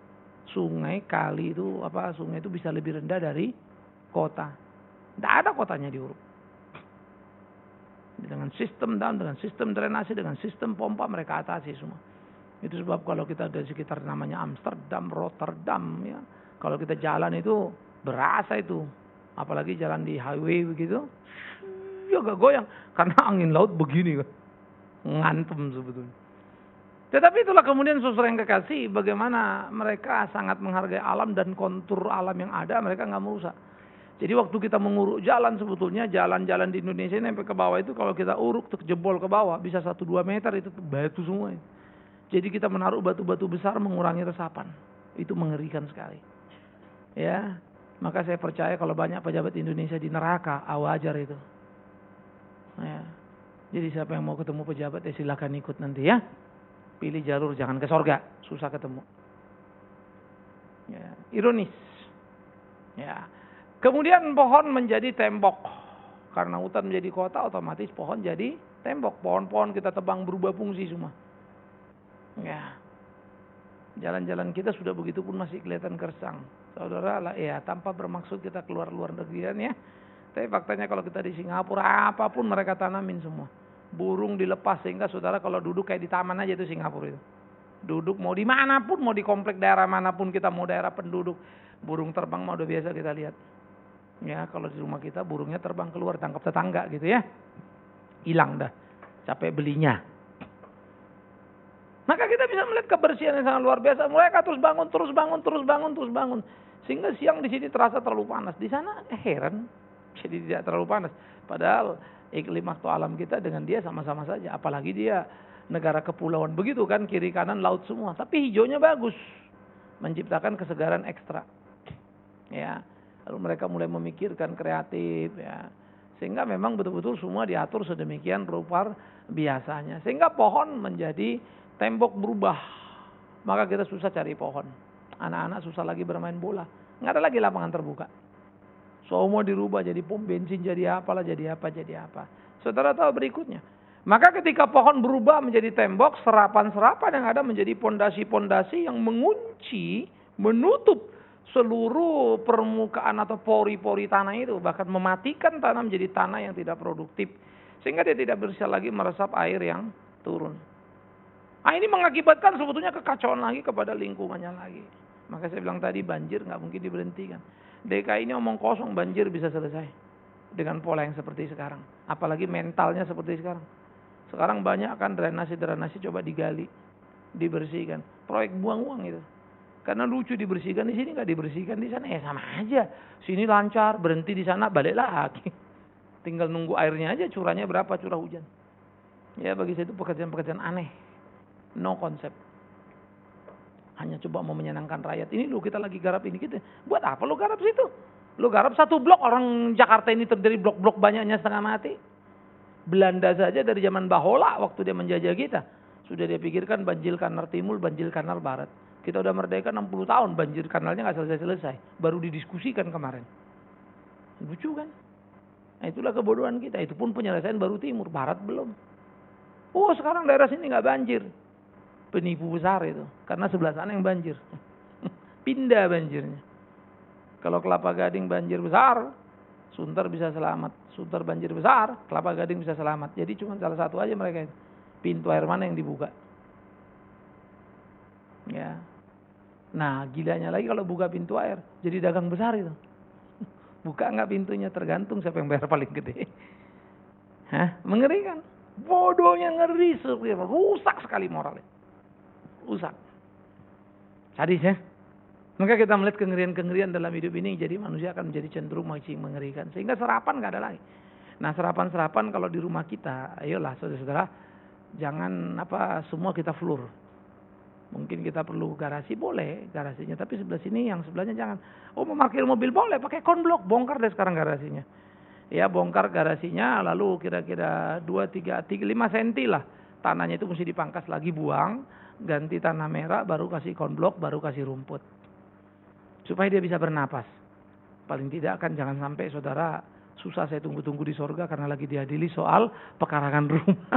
sungai, kali itu apa sungai itu bisa lebih rendah dari kota. Tidak ada kotanya di Uruk. Dengan sistem dam, dengan sistem drainase, dengan sistem pompa mereka atasi semua. Itu sebab kalau kita dari sekitar namanya Amsterdam, Rotterdam ya, kalau kita jalan itu berasa itu, apalagi jalan di highway begitu, ya gak goyang karena angin laut begini kan, ngantem sebetulnya. Tetapi itulah kemudian saudara yang kekasih, bagaimana mereka sangat menghargai alam dan kontur alam yang ada, mereka nggak merusak. Jadi waktu kita menguruk jalan, sebetulnya jalan-jalan di Indonesia ini sampai ke bawah itu kalau kita uruk jebol ke bawah bisa satu dua meter itu batu semua. Jadi kita menaruh batu-batu besar mengurangi resapan. Itu mengerikan sekali. Ya, maka saya percaya kalau banyak pejabat Indonesia di neraka, awajar itu. Ya. Jadi siapa yang mau ketemu pejabat ya silakan ikut nanti ya. Pilih jalur jangan ke sorga, susah ketemu. Ya, ironis. Ya. Kemudian pohon menjadi tembok. Karena hutan menjadi kota, otomatis pohon jadi tembok. Pohon-pohon kita tebang berubah fungsi semua. Ya. Jalan-jalan kita sudah begitu pun masih kelihatan kersang. Saudara lah ya, tanpa bermaksud kita keluar luar negeri ya. Tapi faktanya kalau kita di Singapura, apapun mereka tanamin semua. Burung dilepas sehingga saudara kalau duduk kayak di taman aja itu Singapura itu. Duduk mau di manapun, mau di komplek daerah manapun kita, mau daerah penduduk. Burung terbang mau udah biasa kita lihat. Ya, kalau di rumah kita burungnya terbang keluar tangkap tetangga gitu ya. Hilang dah. Capek belinya. Maka kita bisa melihat kebersihan yang sangat luar biasa. Mereka terus bangun, terus bangun, terus bangun, terus bangun. Sehingga siang di sini terasa terlalu panas. Di sana eh, heran. Jadi tidak terlalu panas. Padahal iklim atau alam kita dengan dia sama-sama saja. Apalagi dia negara kepulauan begitu kan. Kiri kanan laut semua. Tapi hijaunya bagus. Menciptakan kesegaran ekstra. Ya. Lalu mereka mulai memikirkan kreatif ya. Sehingga memang betul-betul semua diatur sedemikian rupa biasanya. Sehingga pohon menjadi tembok berubah. Maka kita susah cari pohon. Anak-anak susah lagi bermain bola. Nggak ada lagi lapangan terbuka. Semua dirubah jadi pom bensin, jadi apalah, jadi apa, jadi apa. Saudara tahu berikutnya. Maka ketika pohon berubah menjadi tembok, serapan-serapan yang ada menjadi pondasi-pondasi yang mengunci, menutup seluruh permukaan atau pori-pori tanah itu. Bahkan mematikan tanah menjadi tanah yang tidak produktif. Sehingga dia tidak bisa lagi meresap air yang turun. Nah, ini mengakibatkan sebetulnya kekacauan lagi kepada lingkungannya lagi. Maka saya bilang tadi banjir nggak mungkin diberhentikan. D K I ini omong kosong banjir bisa selesai. Dengan pola yang seperti sekarang. Apalagi mentalnya seperti sekarang. Sekarang banyak kan drainase-drainase coba digali. Dibersihkan. Proyek buang uang itu. Karena lucu dibersihkan di sini nggak dibersihkan di sana ya sama aja. Sini lancar, berhenti di sana balik lagi. Tinggal nunggu airnya aja curahnya berapa curah hujan. Ya bagi saya itu pekerjaan-pekerjaan aneh. No konsep. Hanya coba mau menyenangkan rakyat. Ini lu kita lagi garap ini kita. Buat apa lu garap situ? Lu garap satu blok, orang Jakarta ini terdiri blok-blok banyaknya setengah mati. Belanda saja dari zaman Bahola waktu dia menjajah kita. Sudah dia pikirkan banjir kanal timur, banjir kanal barat. Kita udah merdeka enam puluh tahun, banjir kanalnya nggak selesai-selesai. Baru didiskusikan kemarin. Lucu kan? Nah, itulah kebodohan kita. Itu pun penyelesaian baru timur, barat belum. Oh sekarang daerah sini nggak banjir. Penipu besar itu. Karena sebelah sana yang banjir. Pindah banjirnya. Kalau Kelapa Gading banjir besar, Sunter bisa selamat. Sunter banjir besar, Kelapa Gading bisa selamat. Jadi cuma salah satu aja mereka itu. Pintu air mana yang dibuka. Ya. Nah gilanya lagi kalau buka pintu air. Jadi dagang besar itu. Buka nggak pintunya tergantung siapa yang bayar paling gede. Hah? Mengerikan. Bodohnya ngeri. Rusak sekali moralnya. Rusak. Sadis ya. Maka kita melihat kengerian-kengerian dalam hidup ini. Jadi manusia akan menjadi cenderung masih mengerikan. Sehingga serapan nggak ada lagi. Nah serapan-serapan kalau di rumah kita. Ayolah saudara-saudara. Jangan apa semua kita floor. Mungkin kita perlu garasi, boleh garasinya. Tapi sebelah sini yang sebelahnya jangan. Oh mau parkir mobil boleh, pakai konblok. Bongkar deh sekarang garasinya. Ya bongkar garasinya lalu kira-kira dua, tiga, lima senti lah. Tanahnya itu mesti dipangkas lagi, buang. Ganti tanah merah, baru kasih konblok, baru kasih rumput. Supaya dia bisa bernapas. Paling tidak kan jangan sampai saudara susah saya tunggu-tunggu di sorga karena lagi diadili soal pekarangan rumah.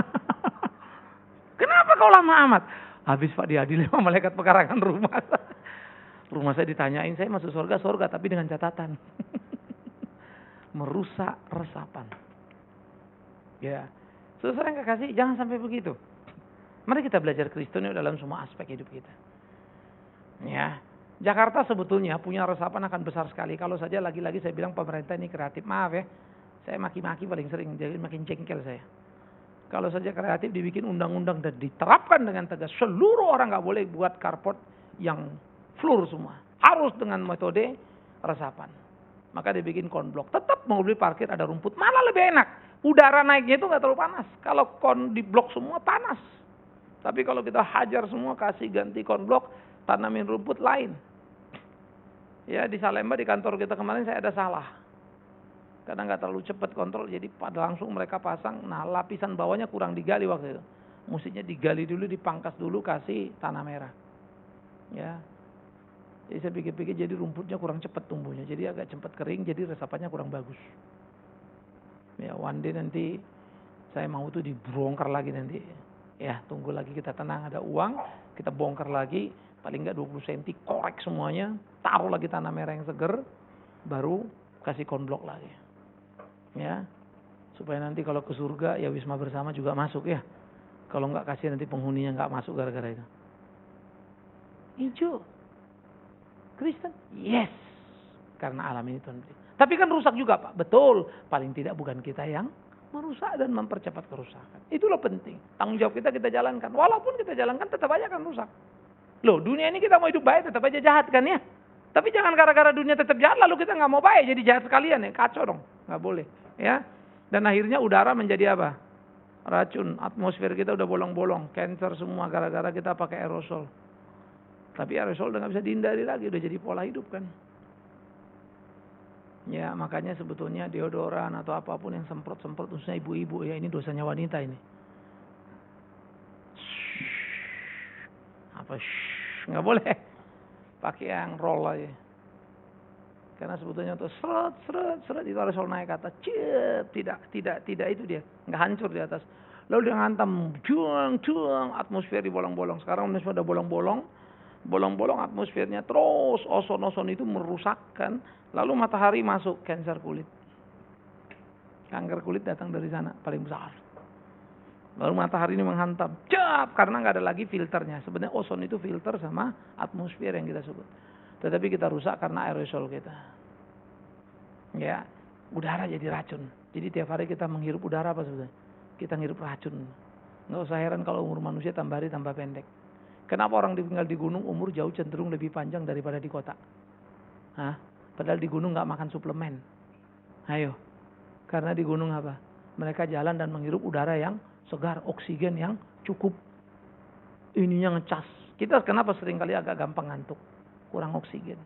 Kenapa kau lama amat? Habis Pak diadili sama malaikat pekarangan rumah. Rumah saya ditanyain, saya masuk surga, surga tapi dengan catatan. Merusak resapan. Ya. Saudara yang kekasih, jangan sampai begitu. Mari kita belajar Kristen dalam semua aspek hidup kita. Ya. Jakarta sebetulnya punya resapan akan besar sekali. Kalau saja lagi-lagi saya bilang pemerintah ini kreatif. Maaf ya, saya maki-maki paling sering, jadi makin jengkel saya. Kalau saja kreatif dibikin undang-undang dan diterapkan dengan tegas. Seluruh orang nggak boleh buat carport yang floor semua. Harus dengan metode resapan. Maka dibikin konblok. Tetap mobil parkir ada rumput. Malah lebih enak. Udara naiknya itu nggak terlalu panas. Kalau kon di blok semua panas. Tapi kalau kita hajar semua, kasih ganti konblok, tanamin rumput lain. Ya di Salemba di kantor kita kemarin saya ada salah. Karena nggak terlalu cepat kontrol, jadi pada langsung mereka pasang. Nah lapisan bawahnya kurang digali waktu itu. Mestinya digali dulu, dipangkas dulu, kasih tanah merah. Ya. Jadi saya pikir-pikir jadi rumputnya kurang cepat tumbuhnya. Jadi agak cepat kering, jadi resapannya kurang bagus. Ya one day nanti saya mau tuh dibongkar lagi nanti. Ya tunggu lagi kita tenang, ada uang, kita bongkar lagi. Paling nggak dua puluh sentimeter, korek semuanya. Taruh lagi tanah merah yang seger. Baru kasih konblok lagi. Ya, supaya nanti kalau ke surga ya wisma bersama juga masuk ya. Kalau nggak kasih nanti penghuninya nggak masuk gara-gara itu. Hijau. Kristen? Yes. Karena alam ini Tuhan beri. Tapi kan rusak juga Pak. Betul. Paling tidak bukan kita yang merusak dan mempercepat kerusakan. Itulah penting. Tanggung jawab kita kita jalankan. Walaupun kita jalankan tetap aja akan rusak. Loh dunia ini kita mau hidup baik tetap aja jahat kan ya. Tapi jangan gara-gara dunia tetap jahat lalu kita nggak mau baik jadi jahat sekalian ya. Kacau dong. Nggak boleh. Ya. Dan akhirnya udara menjadi apa? Racun. Atmosfer kita udah bolong-bolong. Cancer semua gara-gara kita pakai aerosol. Tapi aerosol udah nggak bisa dihindari lagi. Udah jadi pola hidup kan. Ya makanya sebetulnya deodoran atau apapun yang semprot-semprot khususnya ibu-ibu ya ini dosanya wanita ini. Apa shh, nggak boleh pakai yang roll aja. Karena sebetulnya untuk seret seret seret itu aerosol naik ke atas, cep tidak tidak tidak itu dia nggak hancur di atas. Lalu dia ngantam juang juang atmosfer di bolong-bolong. Sekarang atmosfer udah bolong-bolong. Bolong-bolong atmosfernya terus oson-oson itu merusakkan, lalu matahari masuk kanker kulit. Kanker kulit datang dari sana paling besar. Lalu matahari ini menghantam, cap karena nggak ada lagi filternya. Sebenarnya oson itu filter sama atmosfer yang kita sebut. Tetapi kita rusak karena aerosol kita. Ya, udara jadi racun. Jadi tiap hari kita menghirup udara apa sebetulnya? Kita menghirup racun. Nggak usah heran kalau umur manusia tambah hari tambah pendek. Kenapa orang tinggal di gunung umur jauh cenderung lebih panjang daripada di kota? Hah? Padahal di gunung nggak makan suplemen. Ayo. Karena di gunung apa? Mereka jalan dan menghirup udara yang segar, oksigen yang cukup. Ininya ngecas. Kita kenapa seringkali agak gampang ngantuk? Kurang oksigen.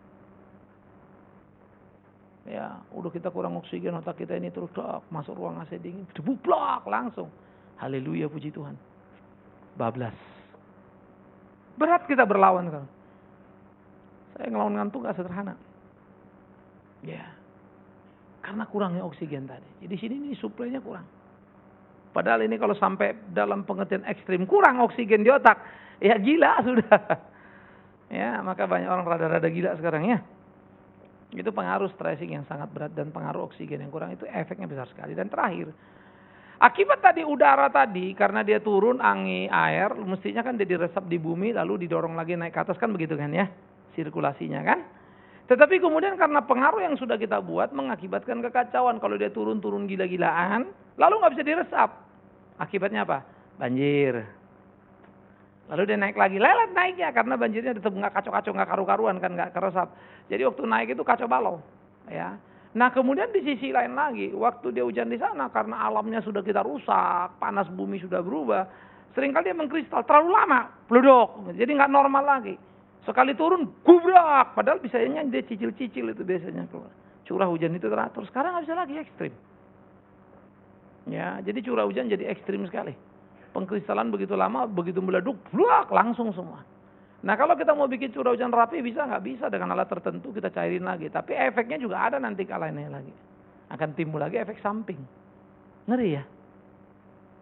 Ya, udah kita kurang oksigen, otak kita ini terus dok, masuk ruang A C dingin, debublak langsung. Haleluya, puji Tuhan. Bablas. Berat kita berlawan kan. Saya ngelawan ngantuk gak sederhana. Ya. Karena kurangnya oksigen tadi. Jadi sini ini suplainya kurang. Padahal ini kalau sampai dalam pengertian ekstrim kurang oksigen di otak, ya gila sudah. Ya, maka banyak orang rada-rada gila sekarang ya. Itu pengaruh stressing yang sangat berat dan pengaruh oksigen yang kurang itu efeknya besar sekali. Dan terakhir, akibat tadi udara tadi karena dia turun angin air, mestinya kan dia diresap di bumi lalu didorong lagi naik ke atas kan begitu kan ya, sirkulasinya kan. Tetapi kemudian karena pengaruh yang sudah kita buat mengakibatkan kekacauan. Kalau dia turun-turun gila-gilaan, lalu nggak bisa diresap. Akibatnya apa? Banjir. Lalu dia naik lagi, lelet naiknya karena banjirnya tetap nggak kacau-kacau, nggak karu-karuan kan, nggak keresap. Jadi waktu naik itu kacau balau, ya. Nah kemudian di sisi lain lagi, waktu dia hujan di sana karena alamnya sudah kita rusak, panas bumi sudah berubah, seringkali dia mengkristal terlalu lama, peluduk, jadi nggak normal lagi. Sekali turun, gubrak, padahal bisanya dia cicil-cicil itu biasanya keluar. Curah hujan itu teratur, sekarang nggak bisa lagi ekstrim. Ya, jadi curah hujan jadi ekstrim sekali. Pengkristalan begitu lama, begitu meleduk, blak, langsung semua. Nah kalau kita mau bikin curah hujan rapi bisa nggak? Bisa dengan alat tertentu kita cairin lagi. Tapi efeknya juga ada nanti kalanya lagi. Akan timbul lagi efek samping. Ngeri ya?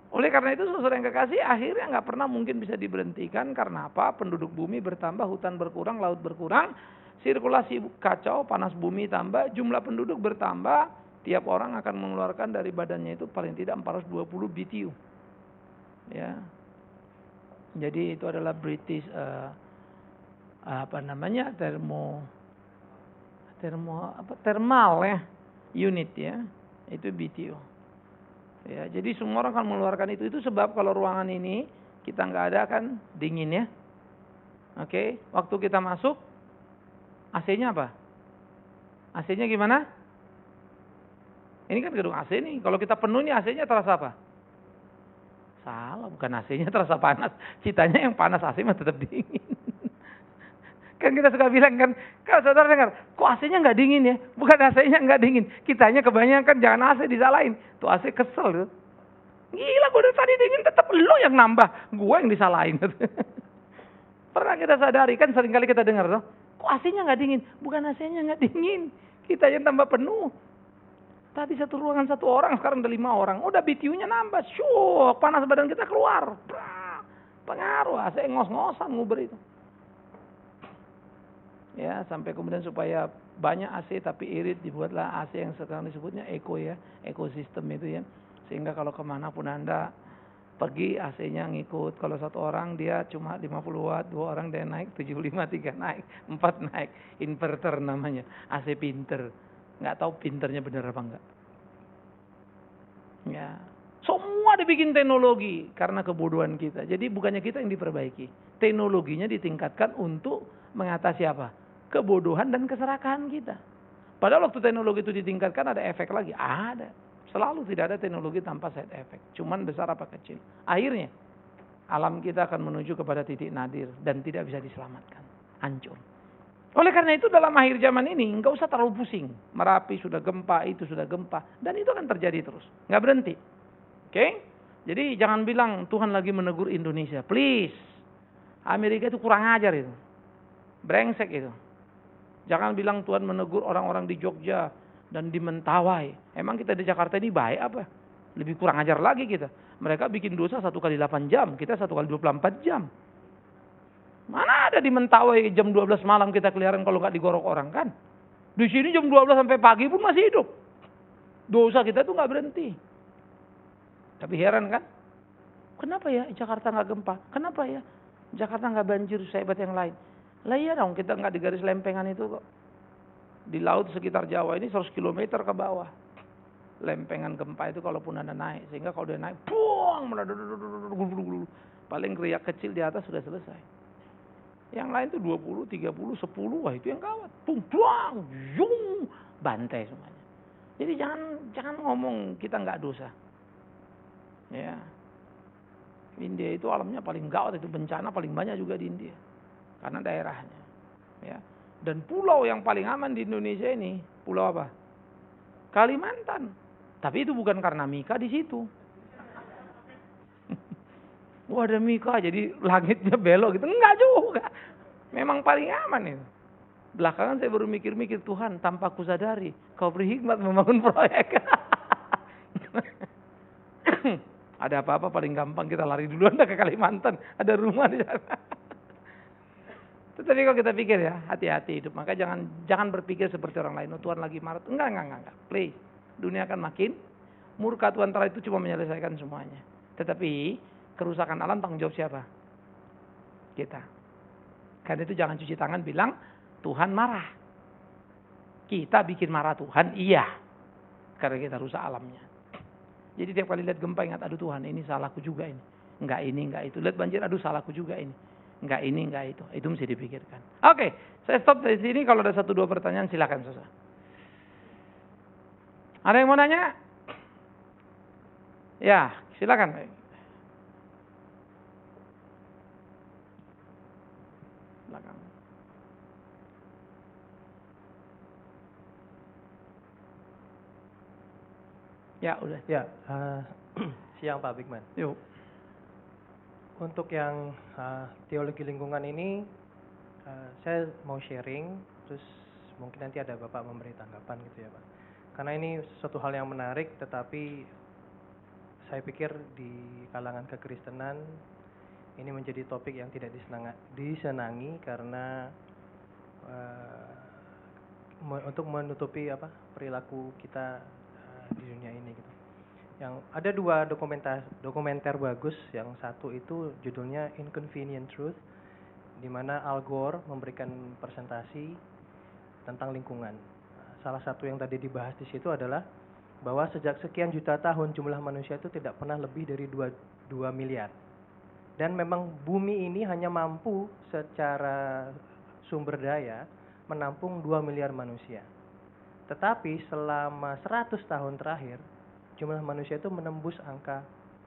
Oleh karena itu saudara yang kekasih, akhirnya nggak pernah mungkin bisa diberhentikan. Karena apa? Penduduk bumi bertambah, hutan berkurang, laut berkurang, sirkulasi kacau, panas bumi tambah, jumlah penduduk bertambah, tiap orang akan mengeluarkan dari badannya itu paling tidak empat ratus dua puluh B T U. Ya. Jadi itu adalah British uh, apa namanya? termo termo apa thermal ya, unit ya. Itu B T U. Ya, jadi semua orang akan mengeluarkan itu. Itu sebab kalau ruangan ini kita nggak ada kan dingin ya. Oke, waktu kita masuk A C-nya apa? A C-nya gimana? Ini kan gedung A C nih. Kalau kita penuh nih A C-nya terasa apa? Salah, bukan A C-nya terasa panas. Citanya yang panas, A C mah tetap dingin. Kan kita suka bilang kan, kalau saudara dengar, kok A C-nya nggak dingin ya? Bukan A C-nya nggak dingin, kitanya kebanyakan jangan A C disalahin. Tuh A C kesel tuh. Gila, gue dari tadi dingin, tetap lo yang nambah, gue yang disalahin. Pernah kita sadari kan, seringkali kita dengar tuh, kok A C-nya nggak dingin? Bukan A C-nya nggak dingin, kita yang tambah penuh. Tadi satu ruangan satu orang, sekarang udah lima orang, udah B T U-nya nambah, syuk, panas badan kita keluar. Pengaruh A C ngos-ngosan nguber itu. Ya, sampai kemudian supaya banyak A C tapi irit dibuatlah A C yang sekarang disebutnya eco ya, ekosistem itu ya. Sehingga kalau kemana pun Anda pergi A C-nya ngikut. Kalau satu orang dia cuma lima puluh watt, dua orang dia naik tujuh puluh lima, tiga naik, empat naik. Inverter namanya, A C pinter. Nggak tahu pinternya bener apa enggak. Ya, semua dibikin teknologi karena kebodohan kita. Jadi bukannya kita yang diperbaiki. Teknologinya ditingkatkan untuk mengatasi apa? Kebodohan dan keserakahan kita. Padahal waktu teknologi itu ditingkatkan ada efek lagi. Ada. Selalu tidak ada teknologi tanpa side effect. Cuman besar apa kecil. Akhirnya alam kita akan menuju kepada titik nadir dan tidak bisa diselamatkan. Hancur. Oleh karena itu dalam akhir zaman ini enggak usah terlalu pusing. Merapi sudah gempa, itu sudah gempa. Dan itu akan terjadi terus. Enggak berhenti. Oke? Okay? Jadi jangan bilang Tuhan lagi menegur Indonesia. Please. Amerika itu kurang ajar itu. Brengsek itu. Jangan bilang Tuhan menegur orang-orang di Jogja dan di Mentawai. Emang kita di Jakarta ini baik apa? Lebih kurang ajar lagi kita. Mereka bikin dosa satu kali delapan jam. Kita satu kali dua puluh empat jam. Mana ada di Mentawai jam dua belas malam kita keliaran kalau nggak digorok orang kan? Di sini jam dua belas sampai pagi pun masih hidup. Dosa kita tuh nggak berhenti. Tapi heran kan? Kenapa ya Jakarta nggak gempa? Kenapa ya Jakarta nggak banjir sehebat yang lain? Lah iya dong, kita nggak di garis lempengan itu kok. Di laut sekitar Jawa ini seratus kilometer ke bawah. Lempengan gempa itu kalaupun Anda naik. Sehingga kalau dia naik, buang, paling riak kecil di atas sudah selesai. Yang lain tuh dua puluh, tiga puluh, sepuluh, wah itu yang gawat. Bung, buang, yung, bantai semuanya. Jadi jangan jangan ngomong kita nggak dosa. Ya. India itu alamnya paling gawat, itu bencana paling banyak juga di India. Karena daerahnya. Ya. Dan pulau yang paling aman di Indonesia ini, pulau apa? Kalimantan. Tapi itu bukan karena Mika di situ. Wah ada Mika jadi langitnya belok gitu. Enggak juga. Memang paling aman itu. Belakangan saya baru mikir-mikir, Tuhan tanpa aku sadari kau beri hikmat membangun proyek. Ada apa-apa paling gampang kita lari duluan ke Kalimantan. Ada rumah di sana. Tetapi kalau kita pikir ya, hati-hati hidup. Maka jangan jangan berpikir seperti orang lain. Oh, Tuhan lagi marah. Enggak, enggak, enggak, enggak. Please. Dunia akan makin murka. Tuhan Ta'ala itu cuma menyelesaikan semuanya. Tetapi kerusakan alam tanggung jawab siapa? Kita. Karena itu jangan cuci tangan bilang Tuhan marah. Kita bikin marah Tuhan, iya. Karena kita rusak alamnya. Jadi tiap kali lihat gempa ingat, aduh Tuhan ini salahku juga ini. Enggak ini, enggak itu. Lihat banjir, aduh salahku juga ini. Enggak ini, enggak itu. Itu mesti dipikirkan. Oke, saya stop dari sini. Kalau ada satu dua pertanyaan silakan saudara. Ada yang mau nanya? Ya, silakan. Silakan. Ya, udah. Ya, uh, siang Pak Bigman. Yuk. Untuk yang uh, teologi lingkungan ini, uh, saya mau sharing, terus mungkin nanti ada Bapak memberi tanggapan gitu ya Pak. Karena ini suatu hal yang menarik, tetapi saya pikir di kalangan kekristenan ini menjadi topik yang tidak disenangi, disenangi karena uh, me, untuk menutupi apa perilaku kita uh, di dunia ini gitu. Yang ada dua dokumenter dokumenter bagus. Yang satu itu judulnya Inconvenient Truth, di mana Al Gore memberikan presentasi tentang lingkungan. Salah satu yang tadi dibahas di situ adalah bahwa sejak sekian juta tahun jumlah manusia itu tidak pernah lebih dari dua miliar. Dan memang bumi ini hanya mampu secara sumber daya menampung dua miliar manusia. Tetapi selama seratus tahun terakhir jumlah manusia itu menembus angka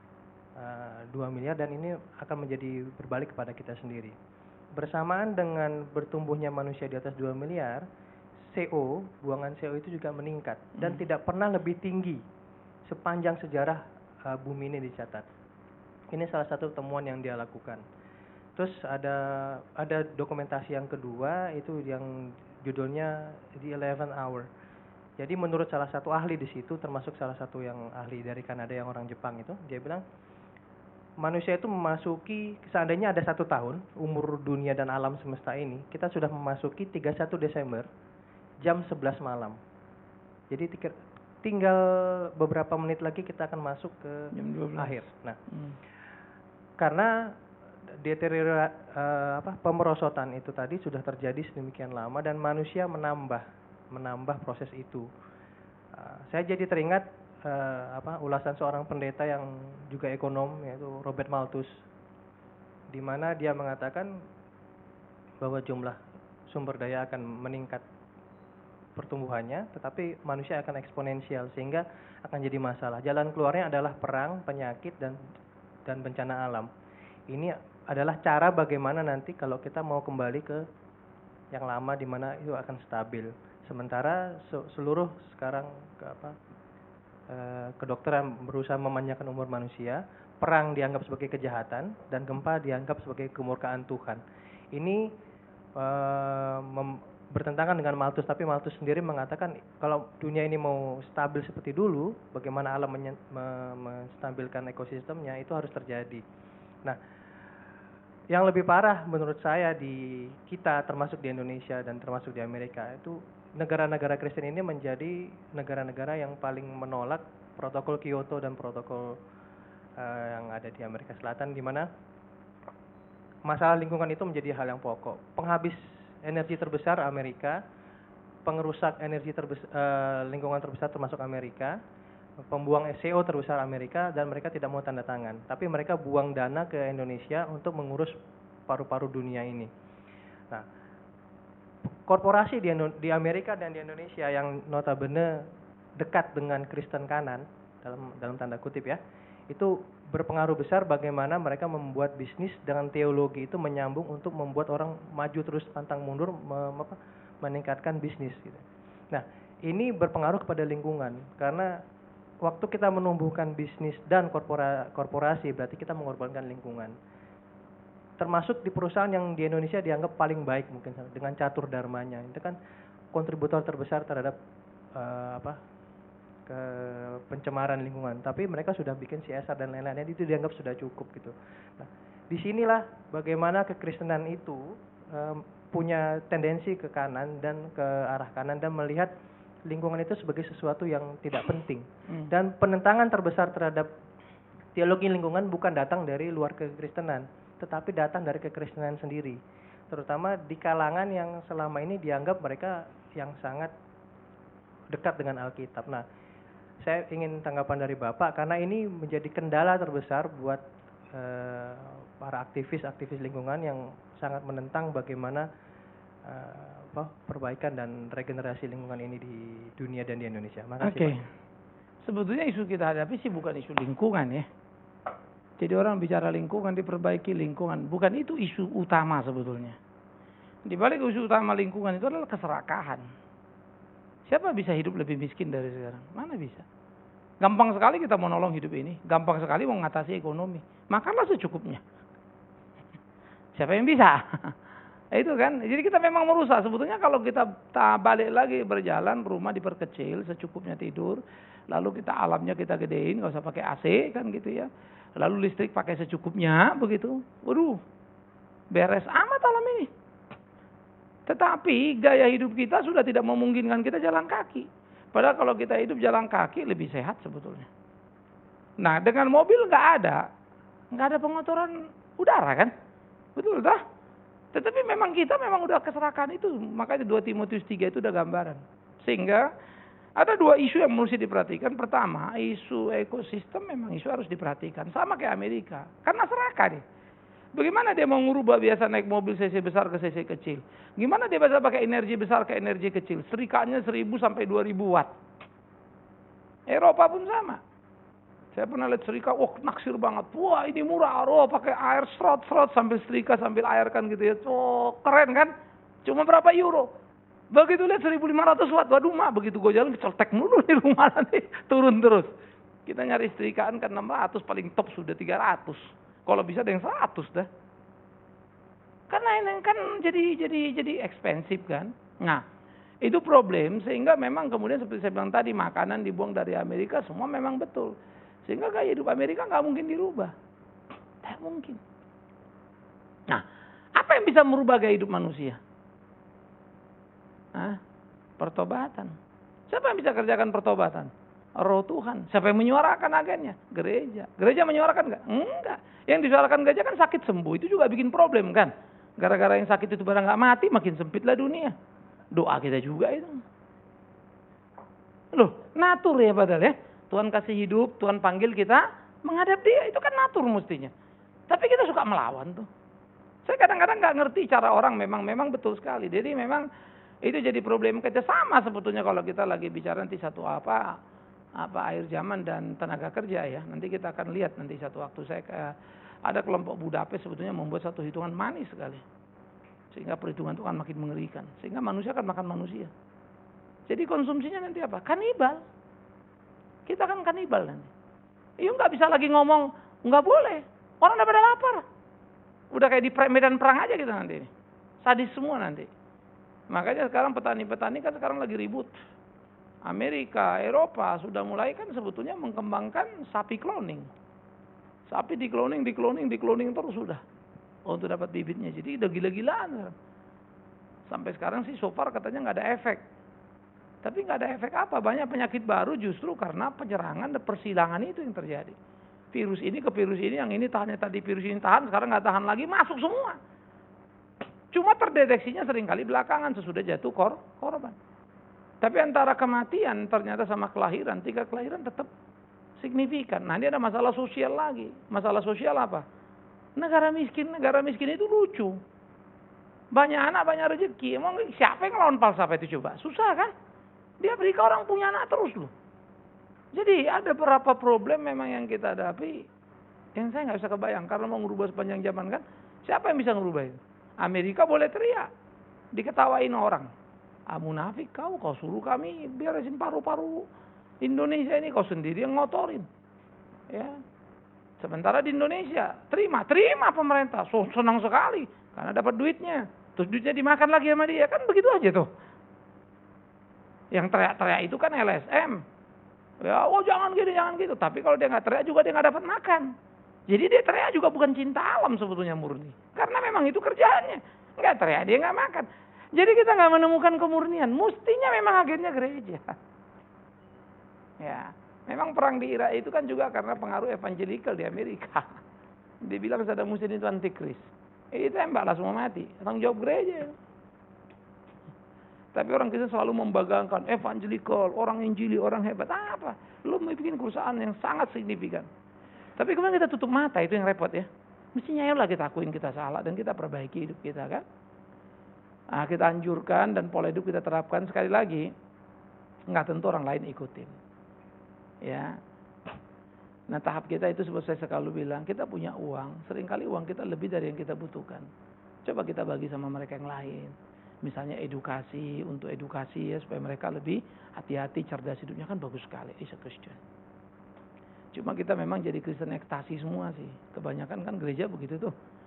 uh, dua miliar, dan ini akan menjadi berbalik kepada kita sendiri. Bersamaan dengan bertumbuhnya manusia di atas dua miliar, C O, buangan C O itu juga meningkat dan hmm. tidak pernah lebih tinggi sepanjang sejarah uh, bumi ini dicatat. Ini salah satu temuan yang dia lakukan. Terus ada ada dokumentasi yang kedua itu yang judulnya The Eleventh Hour. Jadi menurut salah satu ahli di situ, termasuk salah satu yang ahli dari Kanada yang orang Jepang itu, dia bilang manusia itu memasuki, seandainya ada satu tahun umur dunia dan alam semesta ini, kita sudah memasuki tiga puluh satu Desember jam sebelas malam. Jadi tinggal beberapa menit lagi kita akan masuk ke jam dua belas akhir. Nah, hmm. karena deteriorasi uh, apa pemerosotan itu tadi sudah terjadi sedemikian lama dan manusia menambah menambah proses itu. Uh, saya jadi teringat uh, apa ulasan seorang pendeta yang juga ekonom, yaitu Robert Malthus, di mana dia mengatakan bahwa jumlah sumber daya akan meningkat pertumbuhannya, tetapi manusia akan eksponensial sehingga akan jadi masalah. Jalan keluarnya adalah perang, penyakit dan dan bencana alam. Ini adalah cara bagaimana nanti kalau kita mau kembali ke yang lama di mana itu akan stabil. Sementara seluruh sekarang ke apa e, kedokteran berusaha memanjangkan umur manusia, perang dianggap sebagai kejahatan dan gempa dianggap sebagai kemurkaan Tuhan. Ini e, mem, bertentangan dengan Malthus, tapi Malthus sendiri mengatakan kalau dunia ini mau stabil seperti dulu, bagaimana alam menye, me, menstabilkan ekosistemnya itu harus terjadi. Nah, yang lebih parah menurut saya di kita, termasuk di Indonesia dan termasuk di Amerika, itu negara-negara Kristen ini menjadi negara-negara yang paling menolak protokol Kyoto dan protokol uh, yang ada di Amerika Selatan, di mana masalah lingkungan itu menjadi hal yang pokok. Penghabis energi terbesar Amerika, pengerusak energi terbesar, uh, lingkungan terbesar termasuk Amerika, pembuang C O terbesar Amerika, dan mereka tidak mau tanda tangan. Tapi mereka buang dana ke Indonesia untuk mengurus paru-paru dunia ini. Nah, korporasi di, di Amerika dan di Indonesia yang notabene dekat dengan Kristen kanan, dalam dalam tanda kutip ya, itu berpengaruh besar bagaimana mereka membuat bisnis dengan teologi itu menyambung untuk membuat orang maju terus pantang mundur, me, apa, meningkatkan bisnis gitu. Nah, ini berpengaruh kepada lingkungan karena waktu kita menumbuhkan bisnis dan korpora, korporasi berarti kita mengorbankan lingkungan. Termasuk di perusahaan yang di Indonesia dianggap paling baik mungkin dengan catur dharmanya. Itu kan kontributor terbesar terhadap uh, apa ke pencemaran lingkungan. Tapi mereka sudah bikin C S R dan lain-lain, itu dianggap sudah cukup gitu. Nah, disinilah bagaimana kekristenan itu um, punya tendensi ke kanan dan ke arah kanan dan melihat lingkungan itu sebagai sesuatu yang tidak penting. Hmm. Dan penentangan terbesar terhadap teologi lingkungan bukan datang dari luar kekristenan, tetapi datang dari kekristenan sendiri. Terutama di kalangan yang selama ini dianggap mereka yang sangat dekat dengan Alkitab. Nah, saya ingin tanggapan dari Bapak karena ini menjadi kendala terbesar buat eh, para aktivis-aktivis lingkungan yang sangat menentang bagaimana eh, apa, perbaikan dan regenerasi lingkungan ini di dunia dan di Indonesia. Makasih. Oke. Okay. Sebetulnya isu kita hadapi sih bukan isu lingkungan ya. Jadi orang bicara lingkungan, diperbaiki lingkungan, bukan itu isu utama sebetulnya. Di balik isu utama lingkungan itu adalah keserakahan. Siapa bisa hidup lebih miskin dari sekarang? Mana bisa? Gampang sekali kita mau nolong hidup ini, gampang sekali mau mengatasi ekonomi. Makanlah secukupnya. Siapa yang bisa? Itu kan, jadi kita memang merusak. Sebetulnya kalau kita ta- balik lagi berjalan, rumah diperkecil, secukupnya tidur, lalu kita alamnya kita gedein, nggak usah pakai A C kan gitu ya. Lalu listrik pakai secukupnya, begitu. Waduh, beres amat alam ini. Tetapi gaya hidup kita sudah tidak memungkinkan kita jalan kaki. Padahal kalau kita hidup jalan kaki lebih sehat sebetulnya. Nah, dengan mobil nggak ada, nggak ada pengotoran udara kan, betul tak? Tetapi memang kita memang udah keserakahan itu. Makanya dua Timotius tiga itu udah gambaran. Sehingga ada dua isu yang mesti diperhatikan. Pertama, isu ekosistem memang isu harus diperhatikan. Sama kayak Amerika. Karena serakah nih. Bagaimana dia mau ngubah biasa naik mobil C C besar ke C C kecil? Gimana dia bisa pakai energi besar ke energi kecil? Serikanya seribu sampai dua ribu watt. Eropa pun sama. Saya pernah lihat setrika, wah naksir banget. Wah ini murah, oh pakai air serot-serot sambil setrika sambil air kan gitu ya. Oh keren kan? Cuma berapa euro? Begitu lihat seribu lima ratus watt, waduh mak, begitu gue jalan keceltek mulu di rumah nanti. Turun terus. Kita nyari setrikaan kan enam ratus, paling top sudah tiga ratus. Kalau bisa ada yang seratus dah. Karena ini kan jadi jadi jadi ekspensif kan. Nah, itu problem sehingga memang kemudian seperti saya bilang tadi, makanan dibuang dari Amerika semua memang betul. Sehingga gaya hidup Amerika nggak mungkin dirubah. Tidak mungkin. Nah, apa yang bisa merubah gaya hidup manusia? Hah? Pertobatan. Siapa yang bisa kerjakan pertobatan? Roh Tuhan. Siapa yang menyuarakan agennya? Gereja. Gereja menyuarakan nggak? Enggak. Yang disuarakan gereja kan sakit sembuh. Itu juga bikin problem kan. Gara-gara yang sakit itu barang nggak mati, makin sempitlah dunia. Doa kita juga itu. Loh, natur ya padahal ya. Tuhan kasih hidup, Tuhan panggil kita menghadap dia. Itu kan natur mestinya. Tapi kita suka melawan tuh. Saya kadang-kadang nggak ngerti cara orang, memang memang betul sekali. Jadi memang itu jadi problem kita. Sama sebetulnya kalau kita lagi bicara nanti satu apa apa akhir zaman dan tenaga kerja ya. Nanti kita akan lihat nanti satu waktu saya ke, ada kelompok Budapest sebetulnya membuat satu hitungan manis sekali. Sehingga perhitungan itu kan makin mengerikan. Sehingga manusia akan makan manusia. Jadi konsumsinya nanti apa? Kanibal. Kita kan kanibal nanti. Iya nggak bisa lagi ngomong, nggak boleh. Orang udah pada lapar. Udah kayak di medan perang aja kita nanti. Sadis semua nanti. Makanya sekarang petani-petani kan sekarang lagi ribut. Amerika, Eropa sudah mulai kan sebetulnya mengembangkan sapi cloning. Sapi di cloning, di cloning, di cloning terus sudah. Untuk dapat bibitnya. Jadi udah gila-gilaan. Sampai sekarang sih so far katanya nggak ada efek. Tapi nggak ada efek apa, banyak penyakit baru justru karena penyerangan dan persilangan itu yang terjadi. Virus ini ke virus ini, yang ini tahannya tadi virus ini tahan, sekarang nggak tahan lagi, masuk semua. Cuma terdeteksinya seringkali belakangan sesudah jatuh kor korban. Tapi antara kematian ternyata sama kelahiran, tiga kelahiran tetap signifikan. Nah ini ada masalah sosial lagi. Masalah sosial apa? Negara miskin, negara miskin itu lucu. Banyak anak, banyak rezeki. Emang siapa yang ngelawan falsafah itu coba? Susah kan? Di Afrika orang punya anak terus loh. Jadi ada beberapa problem memang yang kita hadapi yang saya nggak bisa kebayang karena mau merubah sepanjang zaman kan. Siapa yang bisa merubah itu? Amerika boleh teriak, diketawain orang. Ah munafik kau, kau suruh kami beresin paru-paru Indonesia ini, kau sendiri yang ngotorin. Ya. Sementara di Indonesia terima, terima pemerintah, so, senang sekali karena dapat duitnya. Terus duitnya dimakan lagi sama dia, kan begitu aja tuh. Yang teriak-teriak itu kan L S M. Ya, oh jangan gini, jangan gitu. Tapi kalau dia nggak teriak juga dia nggak dapat makan. Jadi dia teriak juga bukan cinta alam sebetulnya murni. Karena memang itu kerjaannya. Nggak teriak dia nggak makan. Jadi kita nggak menemukan kemurnian. Mestinya memang agennya gereja. Ya, memang perang di Irak itu kan juga karena pengaruh evangelical di Amerika. Dia bilang Saddam Hussein itu antikris. Eh, tembaklah semua mati. Tanggung jawab gereja. Tapi orang Kristen selalu membanggakan evangelical, orang Injili, orang hebat. Apa? Lu mau bikin kerusakan yang sangat signifikan. Tapi kemudian kita tutup mata, itu yang repot ya. Mestinya ayolah kita akuin kita salah dan kita perbaiki hidup kita kan. Nah, kita anjurkan dan pola hidup kita terapkan sekali lagi. Nggak tentu orang lain ikutin. Ya. Nah tahap kita itu seperti saya selalu bilang, kita punya uang. Seringkali uang kita lebih dari yang kita butuhkan. Coba kita bagi sama mereka yang lain. Misalnya edukasi, untuk edukasi ya supaya mereka lebih hati-hati, cerdas hidupnya kan bagus sekali. Is a Christian. Cuma kita memang jadi Kristen ekstasi semua sih. Kebanyakan kan gereja begitu tuh.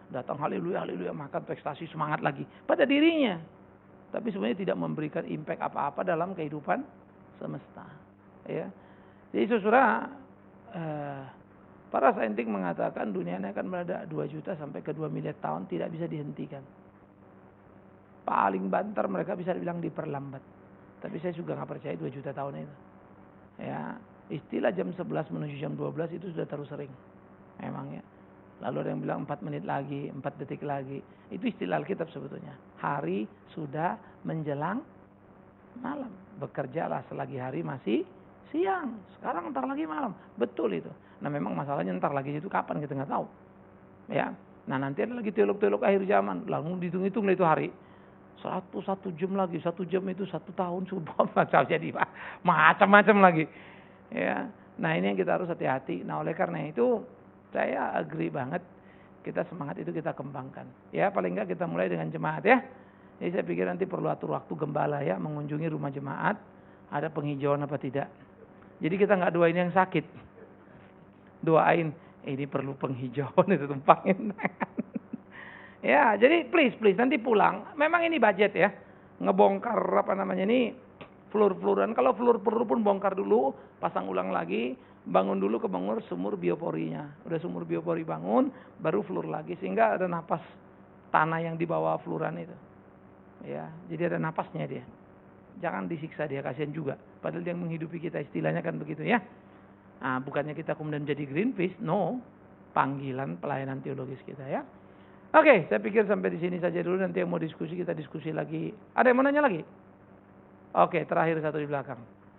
datang haleluya, haleluya, makan ekstasi, semangat lagi pada dirinya. Tapi sebenarnya tidak memberikan impact apa-apa dalam kehidupan semesta. Ya. Jadi saudara, eh, para saintik mengatakan dunia ini akan meledak dua juta sampai ke dua miliar tahun, tidak bisa dihentikan. Paling banter mereka bisa bilang diperlambat. Tapi saya juga nggak percaya dua juta tahun itu. Ya, istilah jam sebelas menuju jam dua belas itu sudah terlalu sering. Memang ya. Lalu ada yang bilang empat menit lagi, empat detik lagi. Itu istilah Alkitab sebetulnya. Hari sudah menjelang malam. Bekerjalah selagi hari masih siang. Sekarang ntar lagi malam. Betul itu. Nah memang masalahnya ntar lagi itu kapan kita nggak tahu. Ya. Nah nanti ada lagi teolog-teolog akhir zaman. Lalu dihitung-hitung itu hari. Satu, satu jam lagi. Satu jam itu satu tahun. Sudah macam jadi macam-macam lagi. Ya. Nah ini yang kita harus hati-hati. Nah oleh karena itu saya agree banget, kita semangat itu kita kembangkan. Ya paling enggak kita mulai dengan jemaat ya. Jadi saya pikir nanti perlu atur waktu gembala ya, mengunjungi rumah jemaat, ada penghijauan apa tidak. Jadi kita enggak doain yang sakit. Doain, eh, ini perlu penghijauan itu tumpangin. Ya jadi please, please nanti pulang, memang ini budget ya. Ngebongkar apa namanya ini, flur-fluran. Kalau flur-flur pun bongkar dulu, pasang ulang lagi. Bangun dulu ke bangun sumur bioporinya. Udah sumur biopori bangun, baru flur lagi. Sehingga ada napas tanah yang di bawah fluran itu. Ya, jadi ada napasnya dia. Jangan disiksa dia, kasihan juga. Padahal dia yang menghidupi kita, istilahnya kan begitu ya. Nah, bukannya kita kemudian jadi Greenpeace, no. Panggilan pelayanan teologis kita ya. Oke, saya pikir sampai di sini saja dulu. Nanti yang mau diskusi, kita diskusi lagi. Ada yang mau nanya lagi? Oke, terakhir satu di belakang.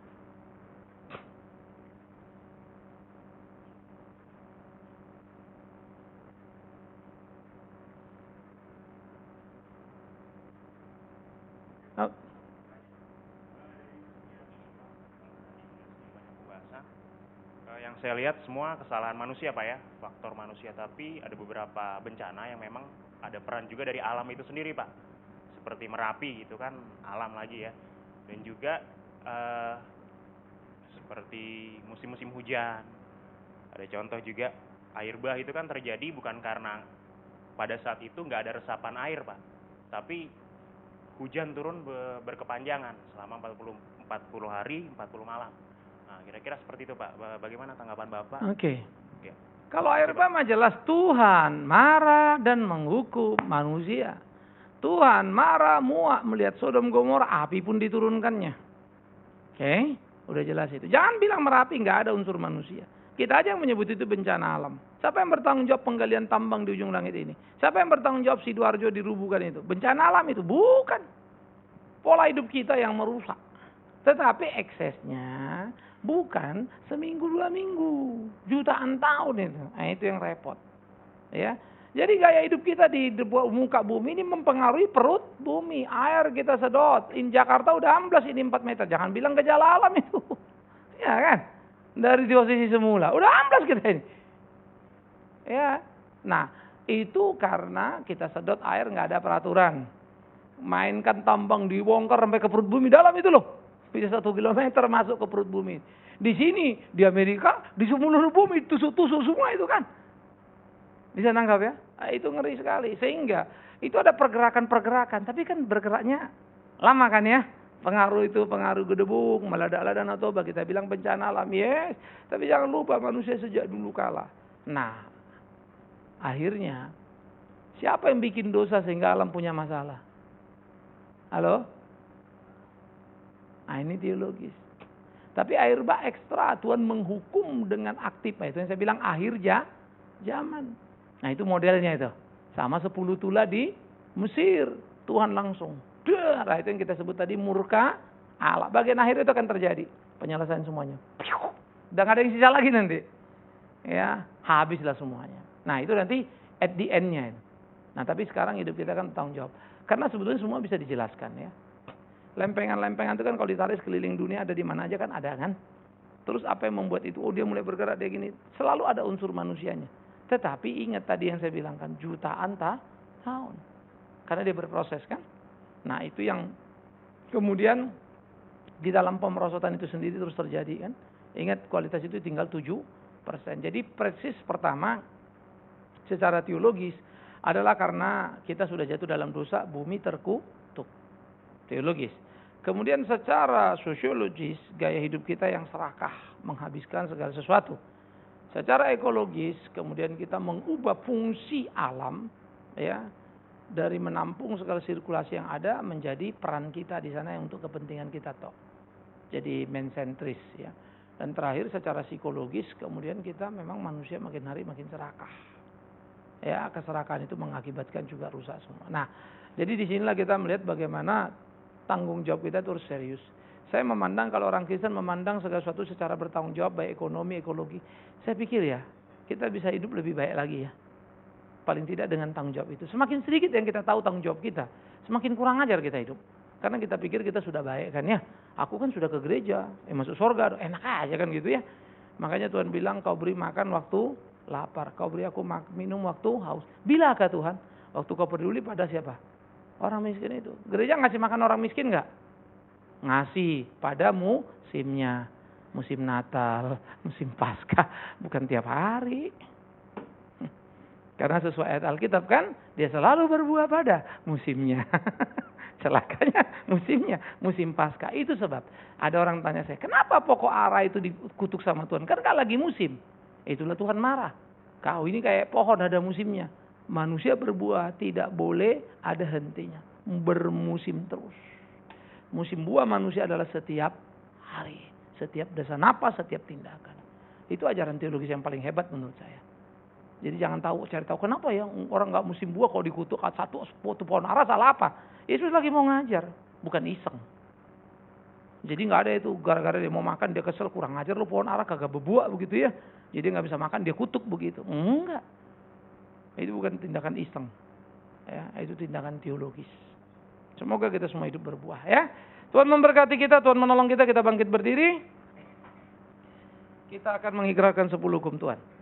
Oh. Yang saya lihat semua kesalahan manusia Pak ya, faktor manusia, tapi ada beberapa bencana yang memang ada peran juga dari alam itu sendiri Pak. Seperti Merapi gitu kan, alam lagi ya. Dan juga eh, seperti musim-musim hujan. Ada contoh juga air bah itu kan terjadi bukan karena pada saat itu nggak ada resapan air Pak, tapi hujan turun berkepanjangan selama empat puluh hari, empat puluh malam. Nah, kira-kira seperti itu Pak. Bagaimana tanggapan Bapak? Oke. Okay. Kalau air bah mah jelas Tuhan marah dan menghukum manusia. Tuhan marah muak melihat Sodom Gomora, api pun diturunkannya. Oke, okay? Udah jelas itu. Jangan bilang Merapi nggak ada unsur manusia. Kita aja yang menyebut itu bencana alam. Siapa yang bertanggung jawab penggalian tambang di ujung langit ini? Siapa yang bertanggung jawab Sidoarjo dirubuhkan itu? Bencana alam itu? Bukan. Pola hidup kita yang merusak. Tetapi eksesnya bukan seminggu dua minggu. Jutaan tahun itu. Nah itu yang repot. Ya. Jadi gaya hidup kita di muka bumi ini mempengaruhi perut bumi. Air kita sedot. In Jakarta udah amblas ini empat meter. Jangan bilang gejala alam itu. Ya kan? Dari posisi semula. Udah amblas kita ini. Ya. Nah, itu karena kita sedot air nggak ada peraturan. Mainkan tambang dibongkar sampai ke perut bumi dalam itu loh. Bisa satu kilometer masuk ke perut bumi. Di sini, di Amerika, di seluruh bumi tusuk-tusuk semua itu kan. Bisa nangkap ya? Nah, itu ngeri sekali. Sehingga itu ada pergerakan-pergerakan. Tapi kan bergeraknya lama kan ya. Pengaruh itu pengaruh gedebuk, meledak-ledak dan atau kita bilang bencana alam, yes. Tapi jangan lupa manusia sejak dulu kalah. Nah, akhirnya siapa yang bikin dosa sehingga alam punya masalah? Halo? Nah ini teologis. Tapi air bah ekstra, Tuhan menghukum dengan aktif. Nah, itu yang saya bilang akhir ja, zaman. Nah itu modelnya itu. Sama sepuluh tula di Mesir. Tuhan langsung. Nah, itu yang kita sebut tadi murka Allah. Bagian akhir itu akan terjadi. Penyelesaian semuanya. Udah gak ada yang sisa lagi nanti. Ya, habislah semuanya. Nah itu nanti at the end-nya. Nah tapi sekarang hidup kita kan tanggung jawab. Karena sebetulnya semua bisa dijelaskan ya. Lempengan-lempengan itu kan kalau ditarik sekeliling dunia ada di mana aja kan ada kan. Terus apa yang membuat itu? Oh dia mulai bergerak dia gini. Selalu ada unsur manusianya. Tetapi ingat tadi yang saya bilang kan jutaan tahun. Karena dia berproses kan. Nah itu yang kemudian di dalam pemerosotan itu sendiri terus terjadi kan. Ingat kualitas itu tinggal tujuh persen. Jadi persis pertama secara teologis adalah karena kita sudah jatuh dalam dosa, bumi terkutuk. Teologis. Kemudian secara sosiologis, gaya hidup kita yang serakah, menghabiskan segala sesuatu. Secara ekologis, kemudian kita mengubah fungsi alam, ya, dari menampung segala sirkulasi yang ada menjadi peran kita di sana yang untuk kepentingan kita toh. Jadi man-centris, ya. Dan terakhir secara psikologis, kemudian kita memang manusia makin hari makin serakah. Ya, keserakahan itu mengakibatkan juga rusak semua. Nah, jadi disinilah kita melihat bagaimana tanggung jawab kita itu harus serius. Saya memandang kalau orang Kristen memandang segala sesuatu secara bertanggung jawab, baik ekonomi, ekologi. Saya pikir ya, kita bisa hidup lebih baik lagi ya. Paling tidak dengan tanggung jawab itu. Semakin sedikit yang kita tahu tanggung jawab kita, semakin kurang ajar kita hidup. Karena kita pikir kita sudah baik kan ya. Aku kan sudah ke gereja, eh masuk surga, enak aja kan gitu ya. Makanya Tuhan bilang, kau beri makan waktu lapar, kau beri aku minum waktu haus. Bilakah Tuhan? Waktu kau peduli pada siapa? Orang miskin itu. Gereja ngasih makan orang miskin nggak? Ngasih pada musimnya. Musim Natal, musim Paskah, bukan tiap hari. Karena sesuai ayat Alkitab kan, dia selalu berbuah pada musimnya. Celakanya musimnya, musim Paskah. Itu sebab ada orang tanya saya, kenapa pokok ara itu dikutuk sama Tuhan? Kan gak lagi musim. Itulah Tuhan marah. Kau ini kayak pohon ada musimnya. Manusia berbuah tidak boleh ada hentinya. Bermusim terus. Musim buah manusia adalah setiap hari. Setiap desa napas, setiap tindakan. Itu ajaran teologis yang paling hebat menurut saya. Jadi jangan tahu, cari tahu kenapa ya orang nggak musim buah kalau dikutuk satu satu pohon ara salah apa? Yesus lagi mau ngajar, bukan iseng. Jadi nggak ada itu gara-gara dia mau makan dia kesel kurang ngajar lu pohon ara kagak berbuah begitu ya. Jadi nggak bisa makan dia kutuk begitu. Enggak. Itu bukan tindakan iseng. Ya, itu tindakan teologis. Semoga kita semua hidup berbuah ya. Tuhan memberkati kita, Tuhan menolong kita, kita bangkit berdiri. Kita akan mengikrarkan sepuluh hukum Tuhan.